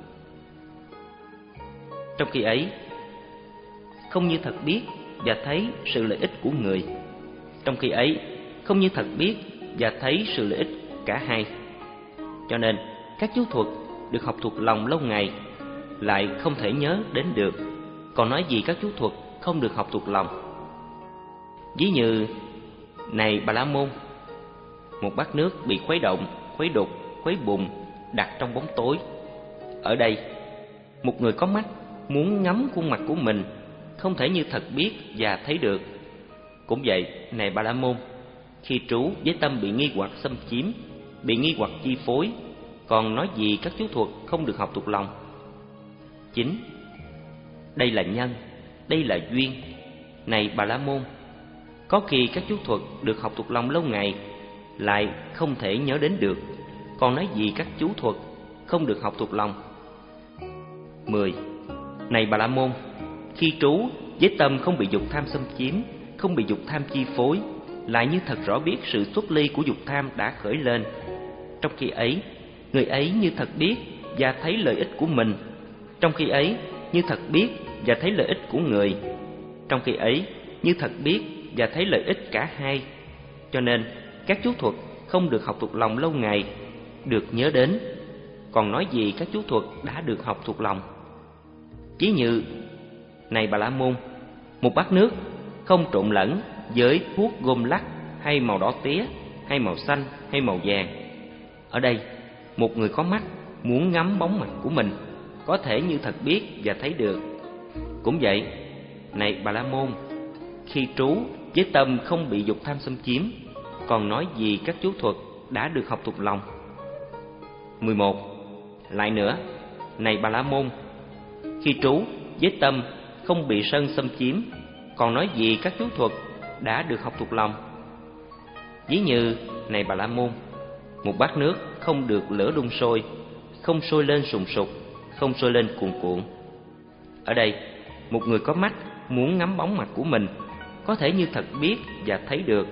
Trong khi ấy, không như thật biết và thấy sự lợi ích của người. Trong khi ấy, không như thật biết và thấy sự lợi ích cả hai. Cho nên, các chú thuật được học thuộc lòng lâu ngày lại không thể nhớ đến được, còn nói gì các chú thuật không được học thuộc lòng. Ví như, này Bà La Môn, một bát nước bị khuấy động, khuấy đục, khuấy bùng, đặt trong bóng tối. Ở đây, một người có mắt muốn ngắm khuôn mặt của mình không thể như thật biết và thấy được. Cũng vậy, này Bà La Môn, khi trú với tâm bị nghi hoặc xâm chiếm, bị nghi hoặc chi phối, còn nói gì các chú thuật không được học thuộc lòng. Chín. Đây là nhân, đây là duyên. Này Bà La Môn, có khi các chú thuật được học thuộc lòng lâu ngày lại không thể nhớ đến được, còn nói gì các chú thuật không được học thuộc lòng. Mười. Này Bà La Môn, khi trú với tâm không bị dục tham xâm chiếm, không bị dục tham chi phối, lại như thật rõ biết sự xuất ly của dục tham đã khởi lên. Trong khi ấy, người ấy như thật biết và thấy lợi ích của mình. Trong khi ấy, như thật biết và thấy lợi ích của người. Trong khi ấy, như thật biết và thấy lợi ích cả hai. Cho nên, các chú thuật không được học thuộc lòng lâu ngày, được nhớ đến, còn nói gì các chú thuật đã được học thuộc lòng. Ví như, này Bà La Môn, một bát nước không trộn lẫn với thuốc gôm lắc hay màu đỏ tía hay màu xanh hay màu vàng. Ở đây, một người có mắt muốn ngắm bóng mặt của mình có thể như thật biết và thấy được. Cũng vậy, này Bà La Môn, khi trú với tâm không bị dục tham xâm chiếm, còn nói gì các chú thuật đã được học thuộc lòng. Mười một. Lại nữa, này Bà La Môn, khi trú với tâm không bị sân xâm chiếm, còn nói gì các chú thuật đã được học thuộc lòng. Ví như, này Bà La Môn, một bát nước không được lửa đun sôi, không sôi lên sùng sục, không sôi lên cuồn cuộn. Ở đây, một người có mắt muốn ngắm bóng mặt của mình có thể như thật biết và thấy được.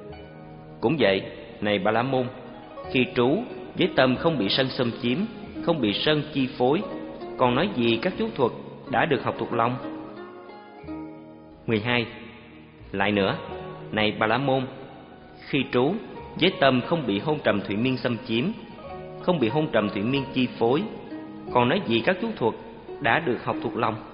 Cũng vậy, này Bà La Môn, khi trú với tâm không bị sân xâm chiếm, không bị sân chi phối, còn nói gì các chú thuật đã được học thuộc lòng. Mười hai. Lại nữa, này Bà La Môn, khi trú với tâm không bị hôn trầm thủy miên xâm chiếm, không bị hôn trầm thủy miên chi phối, còn nói gì các chú thuật đã được học thuộc lòng.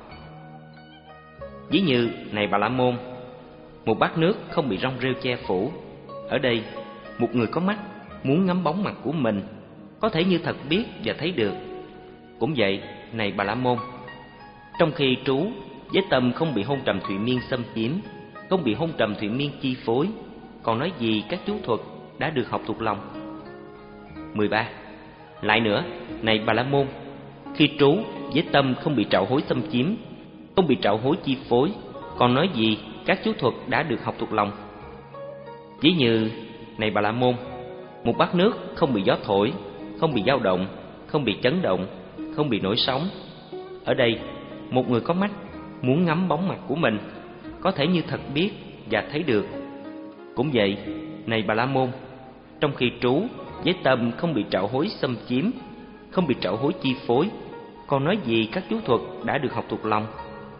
Ví như, này Bà La Môn, một bát nước không bị rong rêu che phủ. Ở đây, một người có mắt muốn ngắm bóng mặt của mình có thể như thật biết và thấy được. Cũng vậy, này Bà La Môn, trong khi trú với tâm không bị hôn trầm thủy miên xâm chiếm, không bị hôn trầm thủy miên chi phối, còn nói gì các chú thuật đã được học thuộc lòng. Mười ba. Lại nữa, này Bà La Môn, khi trú với tâm không bị trạo hối xâm chiếm, không bị trạo hối chi phối, còn nói gì các chú thuật đã được học thuộc lòng. Ví như, này Bà La Môn, một bát nước không bị gió thổi, không bị dao động, không bị chấn động, không bị nổi sóng. Ở đây, một người có mắt muốn ngắm bóng mặt của mình có thể như thật biết và thấy được. Cũng vậy, này Bà La Môn, trong khi trú với tâm không bị trạo hối xâm chiếm, không bị trạo hối chi phối, còn nói gì các chú thuật đã được học thuộc lòng.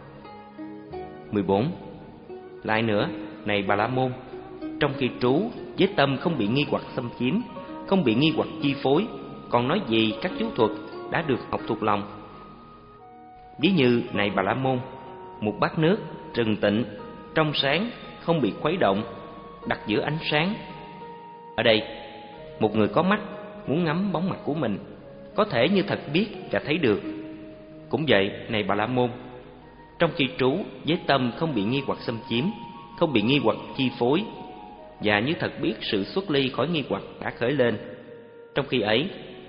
Mười bốn. Lại nữa, này Bà La Môn, trong khi trú với tâm không bị nghi hoặc xâm chiếm, không bị nghi hoặc chi phối, còn nói gì các chú thuật đã được học thuộc lòng. Ví như, này Bà La Môn, một bát nước trừng tịnh, trong sáng, không bị khuấy động, đặt giữa ánh sáng. Ở đây, một người có mắt muốn ngắm bóng mặt của mình có thể như thật biết và thấy được. Cũng vậy, này Bà La Môn, trong khi trú với tâm không bị nghi hoặc xâm chiếm, không bị nghi hoặc chi phối, và như thật biết sự xuất ly khỏi nghi hoặc đã khởi lên. Trong khi ấy,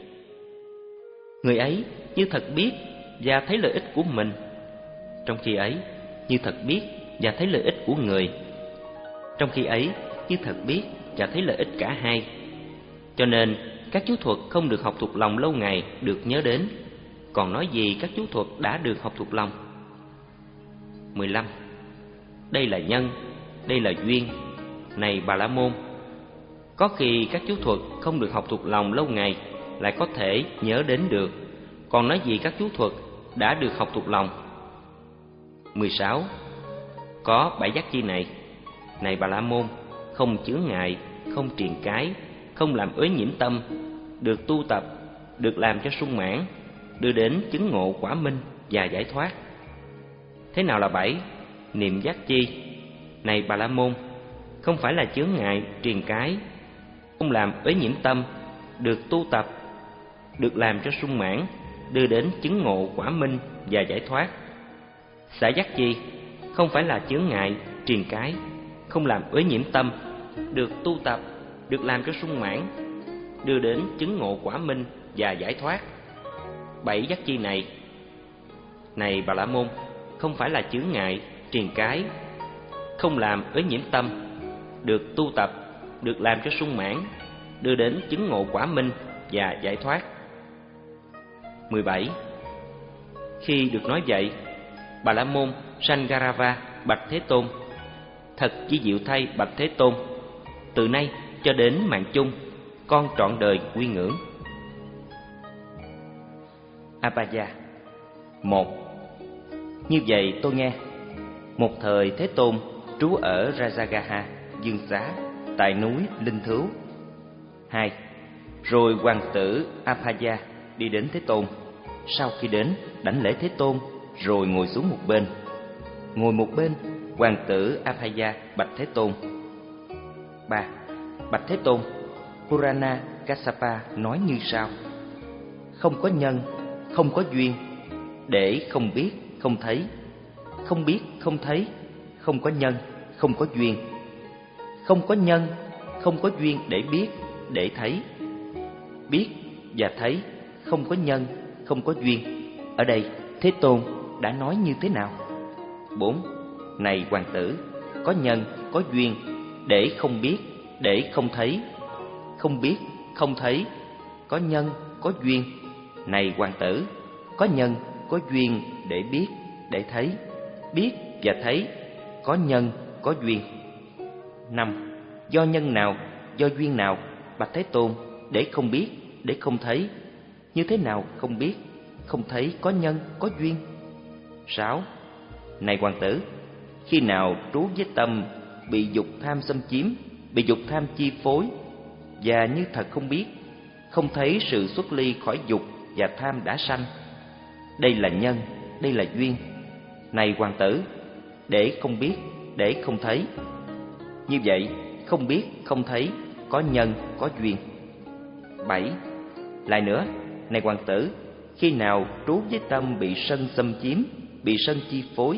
người ấy như thật biết và thấy lợi ích của mình. Trong khi ấy, như thật biết và thấy lợi ích của người. Trong khi ấy, như thật biết và thấy lợi ích cả hai. Cho nên, các chú thuật không được học thuộc lòng lâu ngày được nhớ đến, còn nói gì các chú thuật đã được học thuộc lòng. Mười lăm. Đây là nhân, đây là duyên. Này Bà La Môn, có khi các chú thuật không được học thuộc lòng lâu ngày lại có thể nhớ đến được, còn nói gì các chú thuật đã được học thuộc lòng. Mười sáu. Có bảy giác chi này. Này Bà La Môn, không chướng ngại, không triền cái, không làm uế nhiễm tâm, được tu tập, được làm cho sung mãn, đưa đến chứng ngộ quả minh và giải thoát. Thế nào là bảy? Niệm giác chi. Này Bà La Môn, không phải là chướng ngại, triền cái, không làm uế nhiễm tâm, được tu tập, được làm cho sung mãn, đưa đến chứng ngộ quả minh và giải thoát. Xả giác chi. Không phải là chướng ngại, triền cái, không làm uế nhiễm tâm, được tu tập, được làm cho sung mãn, đưa đến chứng ngộ quả minh và giải thoát. Bảy giác chi này. Này Bà La Môn, không phải là chướng ngại, triền cái, không làm uế nhiễm tâm, được tu tập, được làm cho sung mãn, đưa đến chứng ngộ quả minh và giải thoát. Mười bảy. Khi được nói vậy, Bà La Môn Sangarava bạch Thế Tôn: Thật chi diệu thay bạch Thế Tôn, từ nay cho đến mạng chung, con trọn đời quy ngưỡng. Abhaya. Một. Như vậy tôi nghe, một thời Thế Tôn trú ở Rajagaha, Dương Xá, tại núi Linh Thứu. Hai. Rồi hoàng tử Abhaya đi đến Thế Tôn. Sau khi đến, đảnh lễ Thế Tôn, rồi ngồi xuống một bên. Ngồi một bên, hoàng tử Abhaya bạch Thế Tôn: Ba. Bạch Thế Tôn, Purana Kassapa nói như sau: Không có nhân, không có duyên, để không biết, không thấy. Không biết, không thấy, không có nhân, không có duyên. Không có nhân, không có duyên để biết, để thấy. Biết và thấy, không có nhân, không có duyên. Ở đây, Thế Tôn đã nói như thế nào? Bốn. Này hoàng tử, có nhân, có duyên, để không biết, để không thấy. Không biết, không thấy, có nhân, có duyên. Này hoàng tử, có nhân, có duyên để biết, để thấy. Biết và thấy, có nhân, có duyên. Năm. Do nhân nào, do duyên nào, bạch Thế Tôn, để không biết, để không thấy? Như thế nào không biết, không thấy có nhân, có duyên? Sáu. Này hoàng tử, khi nào trú với tâm bị dục tham xâm chiếm, bị dục tham chi phối, và như thật không biết, không thấy sự xuất ly khỏi dục và tham đã sanh. Đây là nhân, đây là duyên. Này hoàng tử, để không biết, để không thấy. Như vậy, không biết, không thấy, có nhân, có duyên. Bảy. Lại nữa, này hoàng tử, khi nào trú với tâm bị sân xâm chiếm, bị sân chi phối.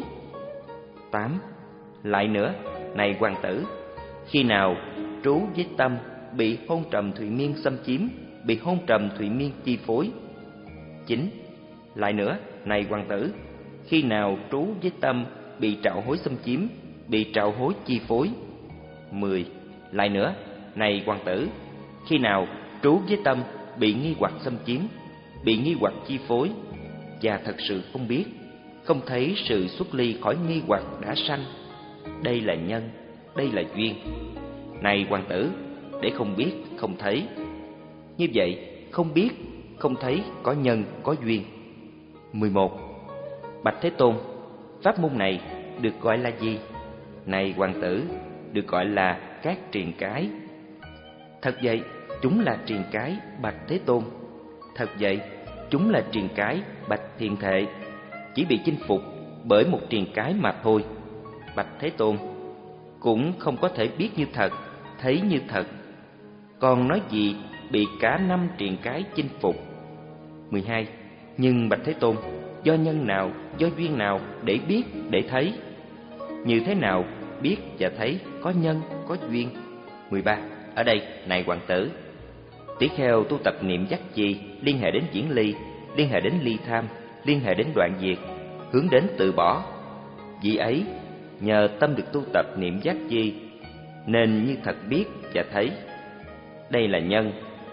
Tám. Lại nữa, này hoàng tử, khi nào trú với tâm bị hôn trầm thụy miên xâm chiếm, bị hôn trầm thụy miên chi phối. Chín. Lại nữa, này hoàng tử, khi nào trú với tâm bị trạo hối xâm chiếm, bị trạo hối chi phối. Mười. Lại nữa, này hoàng tử, khi nào trú với tâm bị nghi hoặc xâm chiếm, bị nghi hoặc chi phối, và thật sự không biết, không thấy sự xuất ly khỏi nghi hoặc đã sanh. Đây là nhân, đây là duyên. Này hoàng tử, để không biết, không thấy. Như vậy, không biết, không thấy, có nhân, có duyên. Mười một. Bạch Thế Tôn, pháp môn này được gọi là gì? Này hoàng tử, được gọi là các triền cái. Thật vậy, chúng là triền cái, bạch Thế Tôn. Thật vậy, chúng là triền cái, bạch Thiền Thệ, chỉ bị chinh phục bởi một triền cái mà thôi. Bạch Thế Tôn, cũng không có thể biết như thật, thấy như thật, còn nói gì bị cả năm triền cái chinh phục. Mười hai. Nhưng bạch Thế Tôn, do nhân nào, do duyên nào để biết, để thấy? Như thế nào biết và thấy có nhân, có duyên? Mười ba. Ở đây, này hoàng tử, tỷ kheo tu tập niệm giác chi liên hệ đến diễn ly, liên hệ đến ly tham, liên hệ đến đoạn diệt, hướng đến từ bỏ. Vì ấy, nhờ tâm được tu tập niệm giác chi nên như thật biết và thấy. Đây là nhân,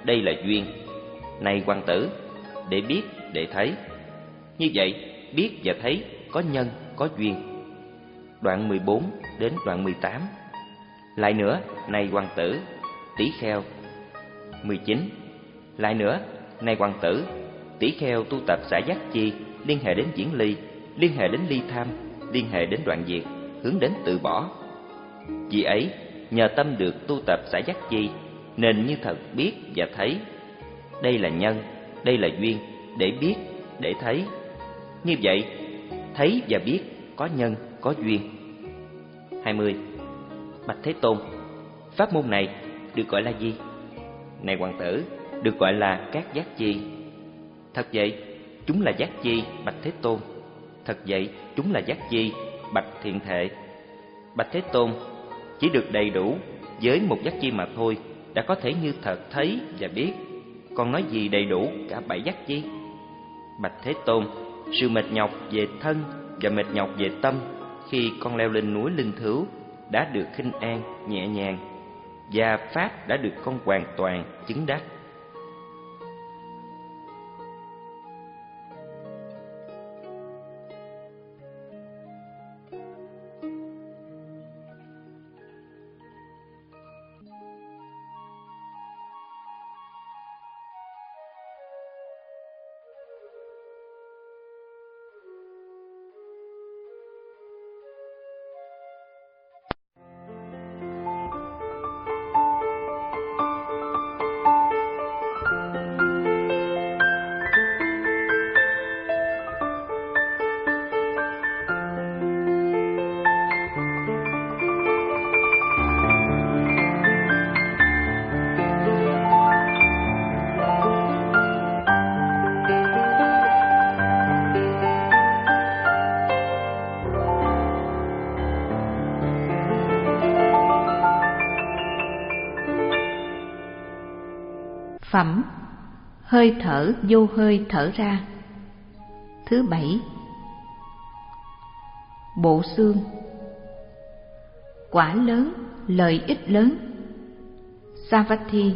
đây là duyên. Này hoàng tử, để biết, để thấy. Như vậy, biết và thấy có nhân, có duyên. Đoạn mười bốn đến đoạn mười tám. Lại nữa, này hoàng tử, tỷ kheo. mười chín. Lại nữa, này hoàng tử, tỷ kheo tu tập xả giác chi, liên hệ đến diễn ly, liên hệ đến ly tham, liên hệ đến đoạn diệt, hướng đến từ bỏ. Vì ấy, nhờ tâm được tu tập xả giác chi, nên như thật biết và thấy. Đây là nhân, đây là duyên, để biết, để thấy. Như vậy, thấy và biết có nhân, có duyên. hai mươi. Bạch Thế Tôn, pháp môn này được gọi là gì? Này hoàng tử, được gọi là các giác chi. Thật vậy, chúng là giác chi, bạch Thế Tôn. Thật vậy, chúng là giác chi, bạch Thiện Thệ. Bạch Thế Tôn, chỉ được đầy đủ với một giác chi mà thôi, đã có thể như thật thấy và biết. Còn nói gì đầy đủ cả bảy giác chi? Bạch Thế Tôn, sự mệt nhọc về thân và mệt nhọc về tâm khi con leo lên núi Linh Thứu đã được khinh an, nhẹ nhàng, và pháp đã được con hoàn toàn chứng đắc.
Phẩm hơi thở vô hơi thở ra. Thứ bảy. Bộ xương. Quả lớn, lợi ích lớn. Savatthi.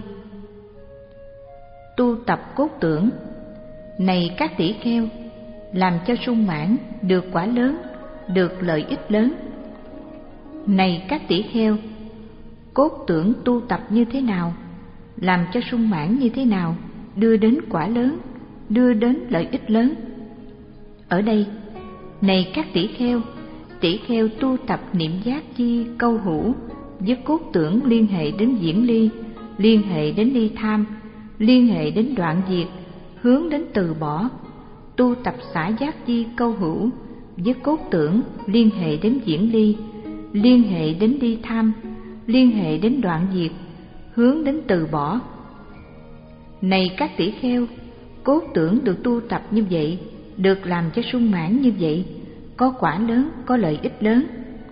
Tu tập cốt tưởng. Này các tỷ kheo, làm cho sung mãn được quả lớn, được lợi ích lớn. Này các tỷ kheo, cốt tưởng tu tập như thế nào, làm cho sung mãn như thế nào, đưa đến quả lớn, đưa đến lợi ích lớn. Ở đây, này các tỷ kheo, tỷ kheo tu tập niệm giác chi câu hữu, với cốt tưởng liên hệ đến diễn ly, liên hệ đến ly tham, liên hệ đến đoạn diệt, hướng đến từ bỏ. Tu tập xả giác chi câu hữu, với cốt tưởng liên hệ đến diễn ly, liên hệ đến ly tham, liên hệ đến đoạn diệt, hướng đến từ bỏ. Này các tỷ kheo, cốt tưởng được tu tập như vậy, được làm cho sung mãn như vậy, có quả lớn, có lợi ích lớn.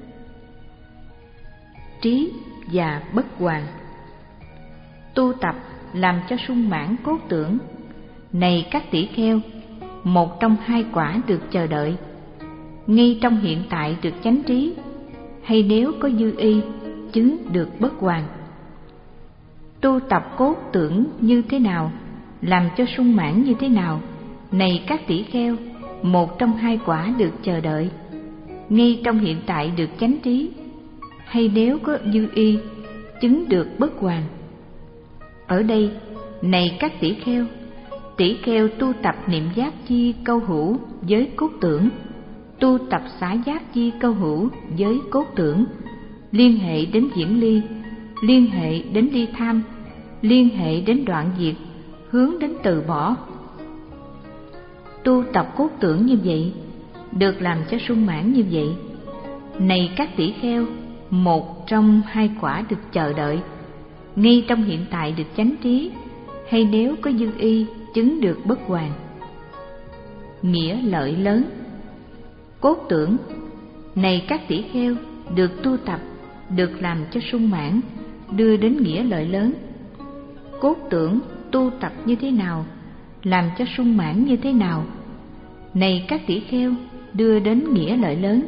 Trí và bất hoàn. Tu tập làm cho sung mãn cốt tưởng. Này các tỷ kheo, một trong hai quả được chờ đợi, ngay trong hiện tại được chánh trí, hay nếu có dư y, chứng được bất hoàn. Tu tập cốt tưởng như thế nào, làm cho sung mãn như thế nào? Này các tỷ kheo, một trong hai quả được chờ đợi, ngay trong hiện tại được chánh trí, hay nếu có dư y, chứng được bất hoàn. Ở đây, này các tỷ kheo, tỷ kheo tu tập niệm giác chi câu hữu với cốt tưởng, tu tập xả giác chi câu hữu với cốt tưởng, liên hệ đến diễn ly, liên hệ đến ly tham, liên hệ đến đoạn diệt, hướng đến từ bỏ. Tu tập cốt tưởng như vậy, được làm cho sung mãn như vậy. Này các tỷ kheo, một trong hai quả được chờ đợi, ngay trong hiện tại được chánh trí, hay nếu có dư y, chứng được bất hoàn. Nghĩa lợi lớn. Cốt tưởng. Này các tỷ kheo, được tu tập, được làm cho sung mãn, đưa đến nghĩa lợi lớn. Cốt tưởng tu tập như thế nào, làm cho sung mãn như thế nào? Này các tỷ kheo, đưa đến nghĩa lợi lớn.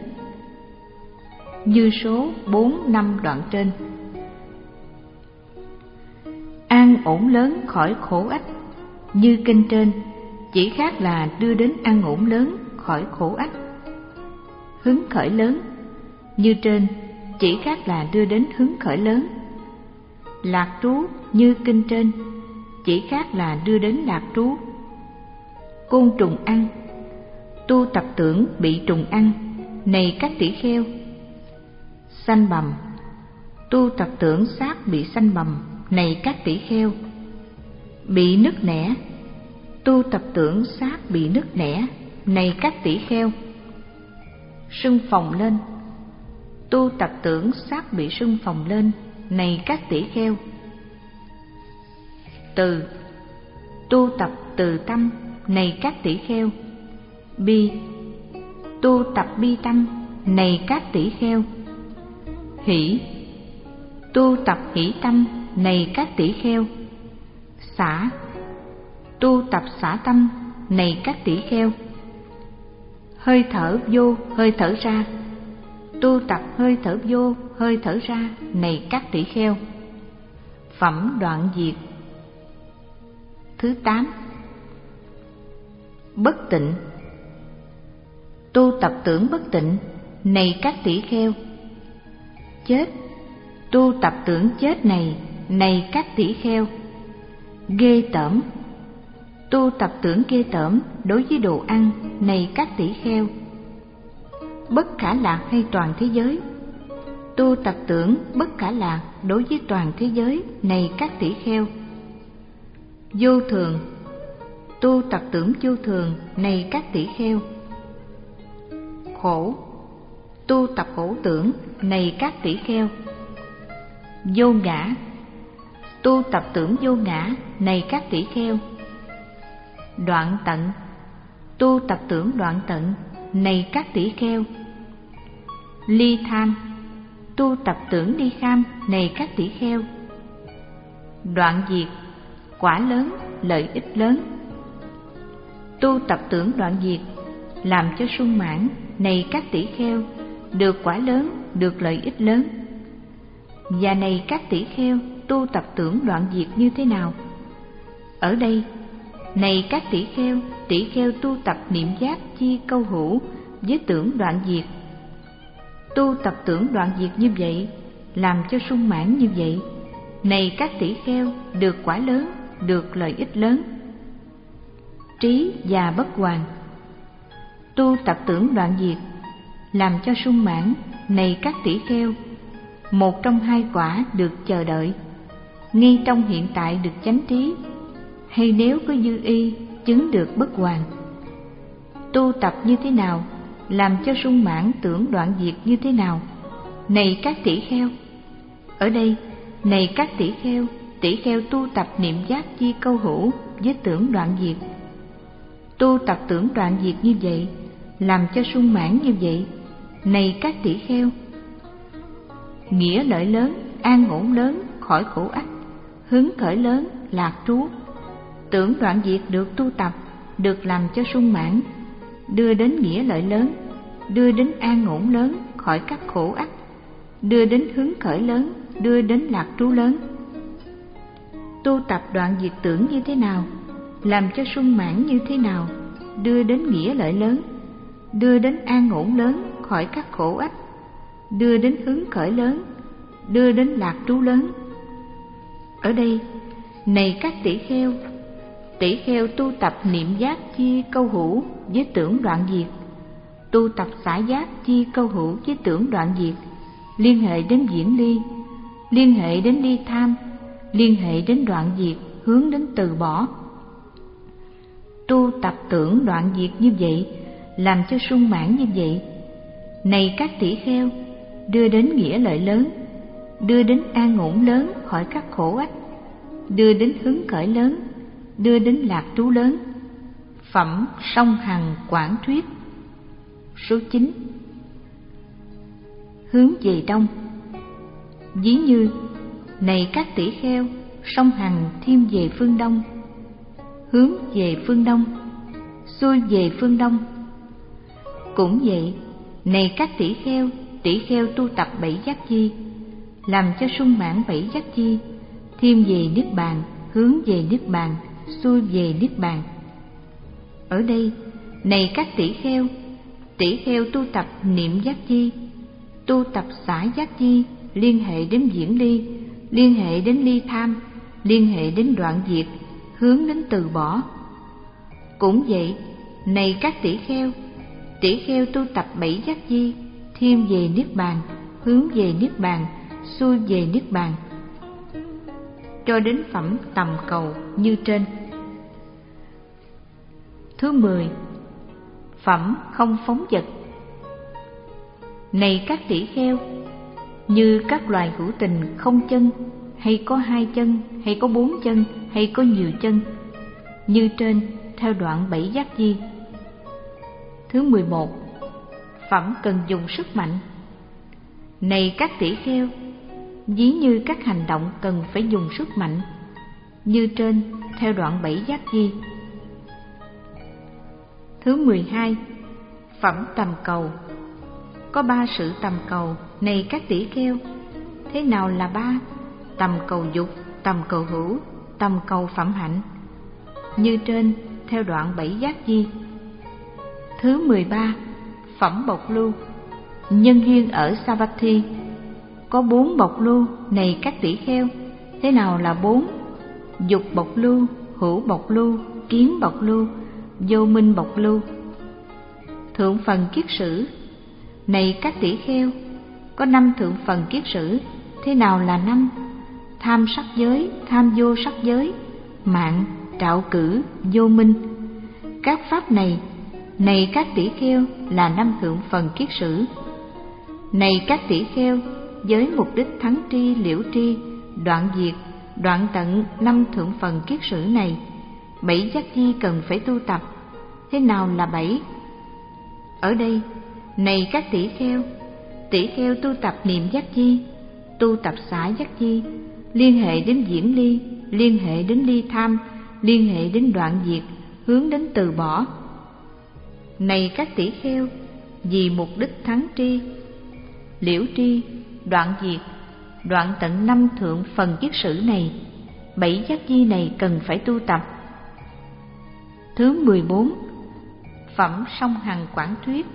Như số bốn năm đoạn trên. An an ổn lớn khỏi khổ ách như kinh trên, chỉ khác là đưa đến an ổn lớn khỏi khổ ách. Hứng khởi lớn như trên, chỉ khác là đưa đến hứng khởi lớn. Lạc trú như kinh trên, chỉ khác là đưa đến lạc trú. Côn trùng ăn, tu tập tưởng bị trùng ăn, này các tỷ kheo. Sanh bầm, tu tập tưởng xác bị sanh bầm, này các tỷ kheo. Bị nứt nẻ, tu tập tưởng xác bị nứt nẻ, này các tỷ kheo. Sưng phồng lên, tu tập tưởng xác bị sưng phồng lên, này các tỷ kheo. Từ, tu tập từ tâm, này các tỷ kheo. Bi, tu tập bi tâm, này các tỷ kheo. Hỷ, tu tập hỷ tâm, này các tỷ kheo. Xả, tu tập xả tâm, này các tỷ kheo. Hơi thở vô, hơi thở ra, tu tập hơi thở vô, hơi thở ra, này các tỷ kheo. Phẩm đoạn diệt. Thứ tám. Bất tịnh, tu tập tưởng bất tịnh, này các tỷ kheo. Chết, tu tập tưởng chết này, này các tỷ kheo. Ghê tởm, tu tập tưởng ghê tởm đối với đồ ăn, này các tỷ kheo. Bất khả lạc hay toàn thế giới, tu tập tưởng bất khả lạc đối với toàn thế giới, này các tỷ kheo. Vô thường, tu tập tưởng vô thường, này các tỷ kheo. Khổ, tu tập khổ tưởng, này các tỷ kheo. Vô ngã, tu tập tưởng vô ngã, này các tỷ kheo. Đoạn tận, tu tập tưởng đoạn tận, này các tỷ kheo. Ly tham, tu tập tưởng ly tham, này các tỷ kheo. Đoạn diệt, quả lớn, lợi ích lớn. Tu tập tưởng đoạn diệt, làm cho sung mãn, này các tỷ kheo, được quả lớn, được lợi ích lớn. Và này các tỷ kheo, tu tập tưởng đoạn diệt như thế nào? Ở đây, này các tỷ kheo, tỷ kheo tu tập niệm giác chi câu hữu với tưởng đoạn diệt. Tu tập tưởng đoạn diệt như vậy, làm cho sung mãn như vậy, này các tỷ kheo, được quả lớn, được lợi ích lớn. Trí và bất hoàn, tu tập tưởng đoạn diệt, làm cho sung mãn, này các tỷ kheo, một trong hai quả được chờ đợi, ngay trong hiện tại được chánh trí, hay nếu có dư y chứng được bất hoàn. Tu tập như thế nào, làm cho sung mãn tưởng đoạn diệt như thế nào, này các tỷ kheo? Ở đây, này các tỷ kheo, tỷ kheo tu tập niệm giác chi câu hữu với tưởng đoạn diệt. Tu tập tưởng đoạn diệt như vậy, làm cho sung mãn như vậy, này các tỷ kheo. Nghĩa lợi lớn, an ổn lớn, khỏi khổ ách, hứng khởi lớn, lạc trú. Tưởng đoạn diệt được tu tập, được làm cho sung mãn, đưa đến nghĩa lợi lớn, đưa đến an ổn lớn, khỏi các khổ ách, đưa đến hứng khởi lớn, đưa đến lạc trú lớn. Tu tập đoạn diệt tưởng như thế nào, làm cho sung mãn như thế nào, đưa đến nghĩa lợi lớn, đưa đến an ổn lớn, khỏi các khổ ách, đưa đến hứng khởi lớn, đưa đến lạc trú lớn. Ở đây, này các tỷ kheo, tỷ kheo tu tập niệm giác chi câu hữu với tưởng đoạn diệt, tu tập xả giác chi câu hữu với tưởng đoạn diệt, liên hệ đến diễn ly, liên hệ đến ly tham, liên hệ đến đoạn diệt, hướng đến từ bỏ. Tu tập tưởng đoạn diệt như vậy, làm cho sung mãn như vậy, này các tỷ kheo, đưa đến nghĩa lợi lớn, đưa đến an ổn lớn, khỏi các khổ ách, đưa đến hứng khởi lớn, đưa đến lạc trú lớn. Phẩm song hằng quảng thuyết. Số chín. Hướng về đông. Ví như, này các tỷ kheo, song hằng thiên về phương đông, hướng về phương đông, xuôi về phương đông. Cũng vậy, này các tỷ kheo, tỷ kheo tu tập bảy giác chi, làm cho sung mãn bảy giác chi, thiên về niết bàn, hướng về niết bàn, xuôi về niết bàn. Ở đây, này các tỷ kheo, tỷ kheo tu tập niệm giác chi, tu tập xả giác chi, liên hệ đến diễn ly, liên hệ đến ly tham, liên hệ đến đoạn diệt, hướng đến từ bỏ. Cũng vậy, này các tỷ kheo, tỷ kheo tu tập bảy giác chi, thiên về niết bàn, hướng về niết bàn, xuôi về niết bàn, cho đến phẩm tầm cầu như trên. Thứ mười, phẩm không phóng dật. Này các tỷ kheo, như các loài hữu tình không chân, hay có hai chân, hay có bốn chân, hay có nhiều chân, như trên theo đoạn bảy giác chi. Thứ mười một, phẩm cần dùng sức mạnh. Này các tỷ kheo, ví như các hành động cần phải dùng sức mạnh, như trên theo đoạn bảy giác chi. Thứ mười hai, phẩm tầm cầu. Có ba sự tầm cầu, này các tỷ kheo. Thế nào là ba? Tầm cầu dục, tầm cầu hữu, tầm cầu phẩm hạnh, như trên theo đoạn bảy giác chi. Thứ mười ba, phẩm bộc lưu. Nhân duyên ở Savatthi có bốn bộc lưu, này các tỷ kheo. Thế nào là bốn? Dục bộc lưu, hữu bộc lưu, kiến bộc lưu, vô minh bộc lưu. Thượng phần kiết sử. Này các tỷ kheo, có năm thượng phần kiết sử. Thế nào là năm? Tham sắc giới, tham vô sắc giới, mạng, trạo cử, vô minh. Các pháp này, này các tỷ kheo, là năm thượng phần kiết sử. Này các tỷ kheo, với mục đích thắng tri, liễu tri, đoạn diệt, đoạn tận năm thượng phần kiết sử này, bảy giác chi cần phải tu tập. Thế nào là bảy? Ở đây, này các tỷ kheo, tỷ kheo tu tập niệm giác chi, tu tập xả giác chi, liên hệ đến diễn ly, liên hệ đến ly tham, liên hệ đến đoạn diệt, hướng đến từ bỏ. Này các tỷ kheo, vì mục đích thắng tri, liễu tri, đoạn diệt, đoạn tận năm thượng phần kiết sử này, bảy giác chi này cần phải tu tập. Thứ mười bốn, phẩm song hằng quảng thuyết.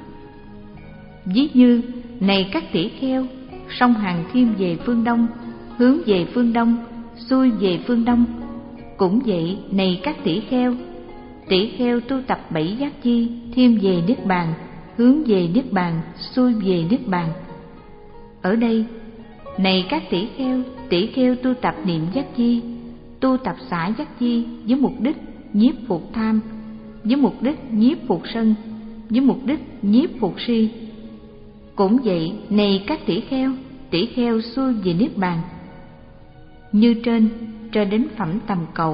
Ví như, này các tỷ kheo, song hằng thiên về phương đông, hướng về phương đông, xuôi về phương đông. Cũng vậy, này các tỷ kheo, tỷ kheo tu tập bảy giác chi, thiên về niết bàn, hướng về niết bàn, xuôi về niết bàn. Ở đây, này các tỷ kheo, tỷ kheo tu tập niệm giác chi, tu tập xả giác chi, với mục đích nhiếp phục tham, với mục đích nhiếp phục sân, với mục đích nhiếp phục si. Cũng vậy, này các tỷ kheo, tỷ kheo xuôi về niết bàn, như trên cho đến phẩm tầm cầu.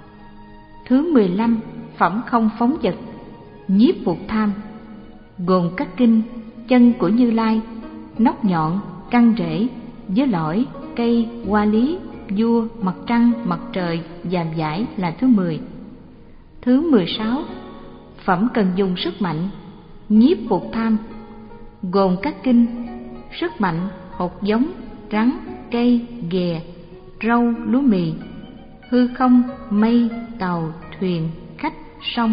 Thứ mười lăm, phẩm không phóng dật, nhiếp phục tham, gồm các kinh, chân của Như Lai, nóc nhọn, căn rễ, với lõi, cây, hoa lý, vua, mặt trăng, mặt trời, và giải là thứ mười. Thứ mười sáu, phẩm cần dùng sức mạnh, nhiếp phục tham, gồm các kinh, sức mạnh, hột giống, rắn, cây, ghè, rau, lúa mì, hư không, mây, tàu, thuyền, khách, sông.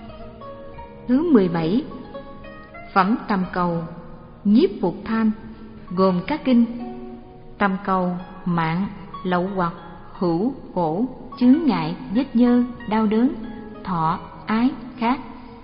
Thứ mười bảy, phẩm tầm cầu, nhiếp phục tham, gồm các kinh, tầm cầu, mạng, lậu hoặc, hữu, khổ, chướng ngại, vết nhơ, đau đớn, thọ, ái, khác.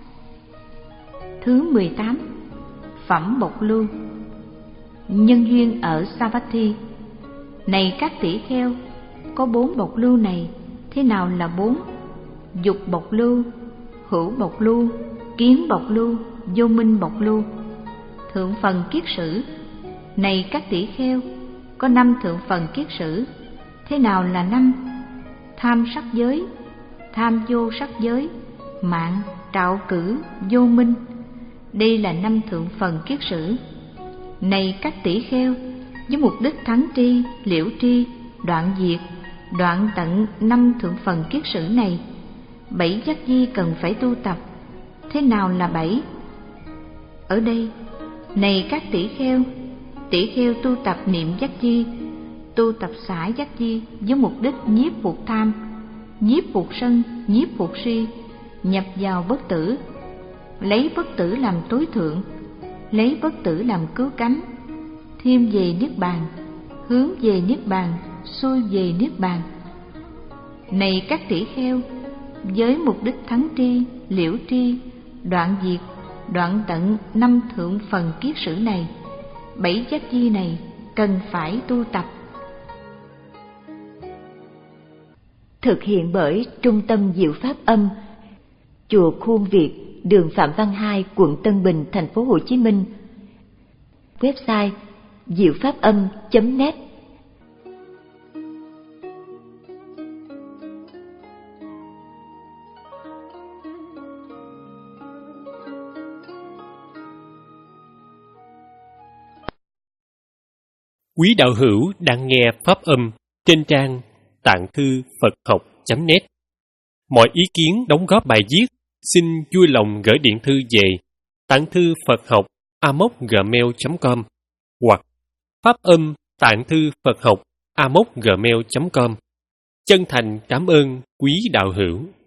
Thứ mười tám, phẩm bộc lưu. Nhân duyên ở Savatthi. Này các tỷ kheo, có bốn bộc lưu này. Thế nào là bốn? Dục bộc lưu, hữu bộc lưu, kiến bộc lưu, vô minh bộc lưu. Thượng phần kiết sử. Này các tỷ kheo, có năm thượng phần kiết sử. Thế nào là năm? Tham sắc giới, tham vô sắc giới, mạng, trạo cử, vô minh. Đây là năm thượng phần kiết sử. Này các tỷ kheo, với mục đích thắng tri, liễu tri, đoạn diệt, đoạn tận năm thượng phần kiết sử này, bảy giác chi cần phải tu tập. Thế nào là bảy? Ở đây, này các tỷ kheo, tỷ kheo tu tập niệm giác chi, tu tập xả giác chi, với mục đích nhiếp phục tham, nhiếp phục sân, nhiếp phục si, nhập vào bất tử, lấy bất tử làm tối thượng, lấy bất tử làm cứu cánh, thêm về niết bàn, hướng về niết bàn, xuôi về niết bàn. Này các tỷ kheo, với mục đích thắng tri, liễu tri, đoạn diệt, đoạn tận năm thượng phần kiết sử này, bảy giác chi này cần phải tu tập.
Thực hiện bởi Trung tâm Diệu Pháp Âm, Chùa Khuôn Việt, đường Phạm Văn Hai, quận Tân Bình, thành phố Hồ Chí Minh. Website diệu pháp âm chấm net.
Quý đạo hữu đang nghe pháp âm trên trang tạng thư Phật học chấm net. Mọi ý kiến đóng góp bài viết xin vui lòng gửi điện thư về tạng thư Phật học a m o c gmail chấm com hoặc pháp âm tạng thư Phật học a m o c gmail chấm com. Chân thành cảm ơn quý đạo hữu.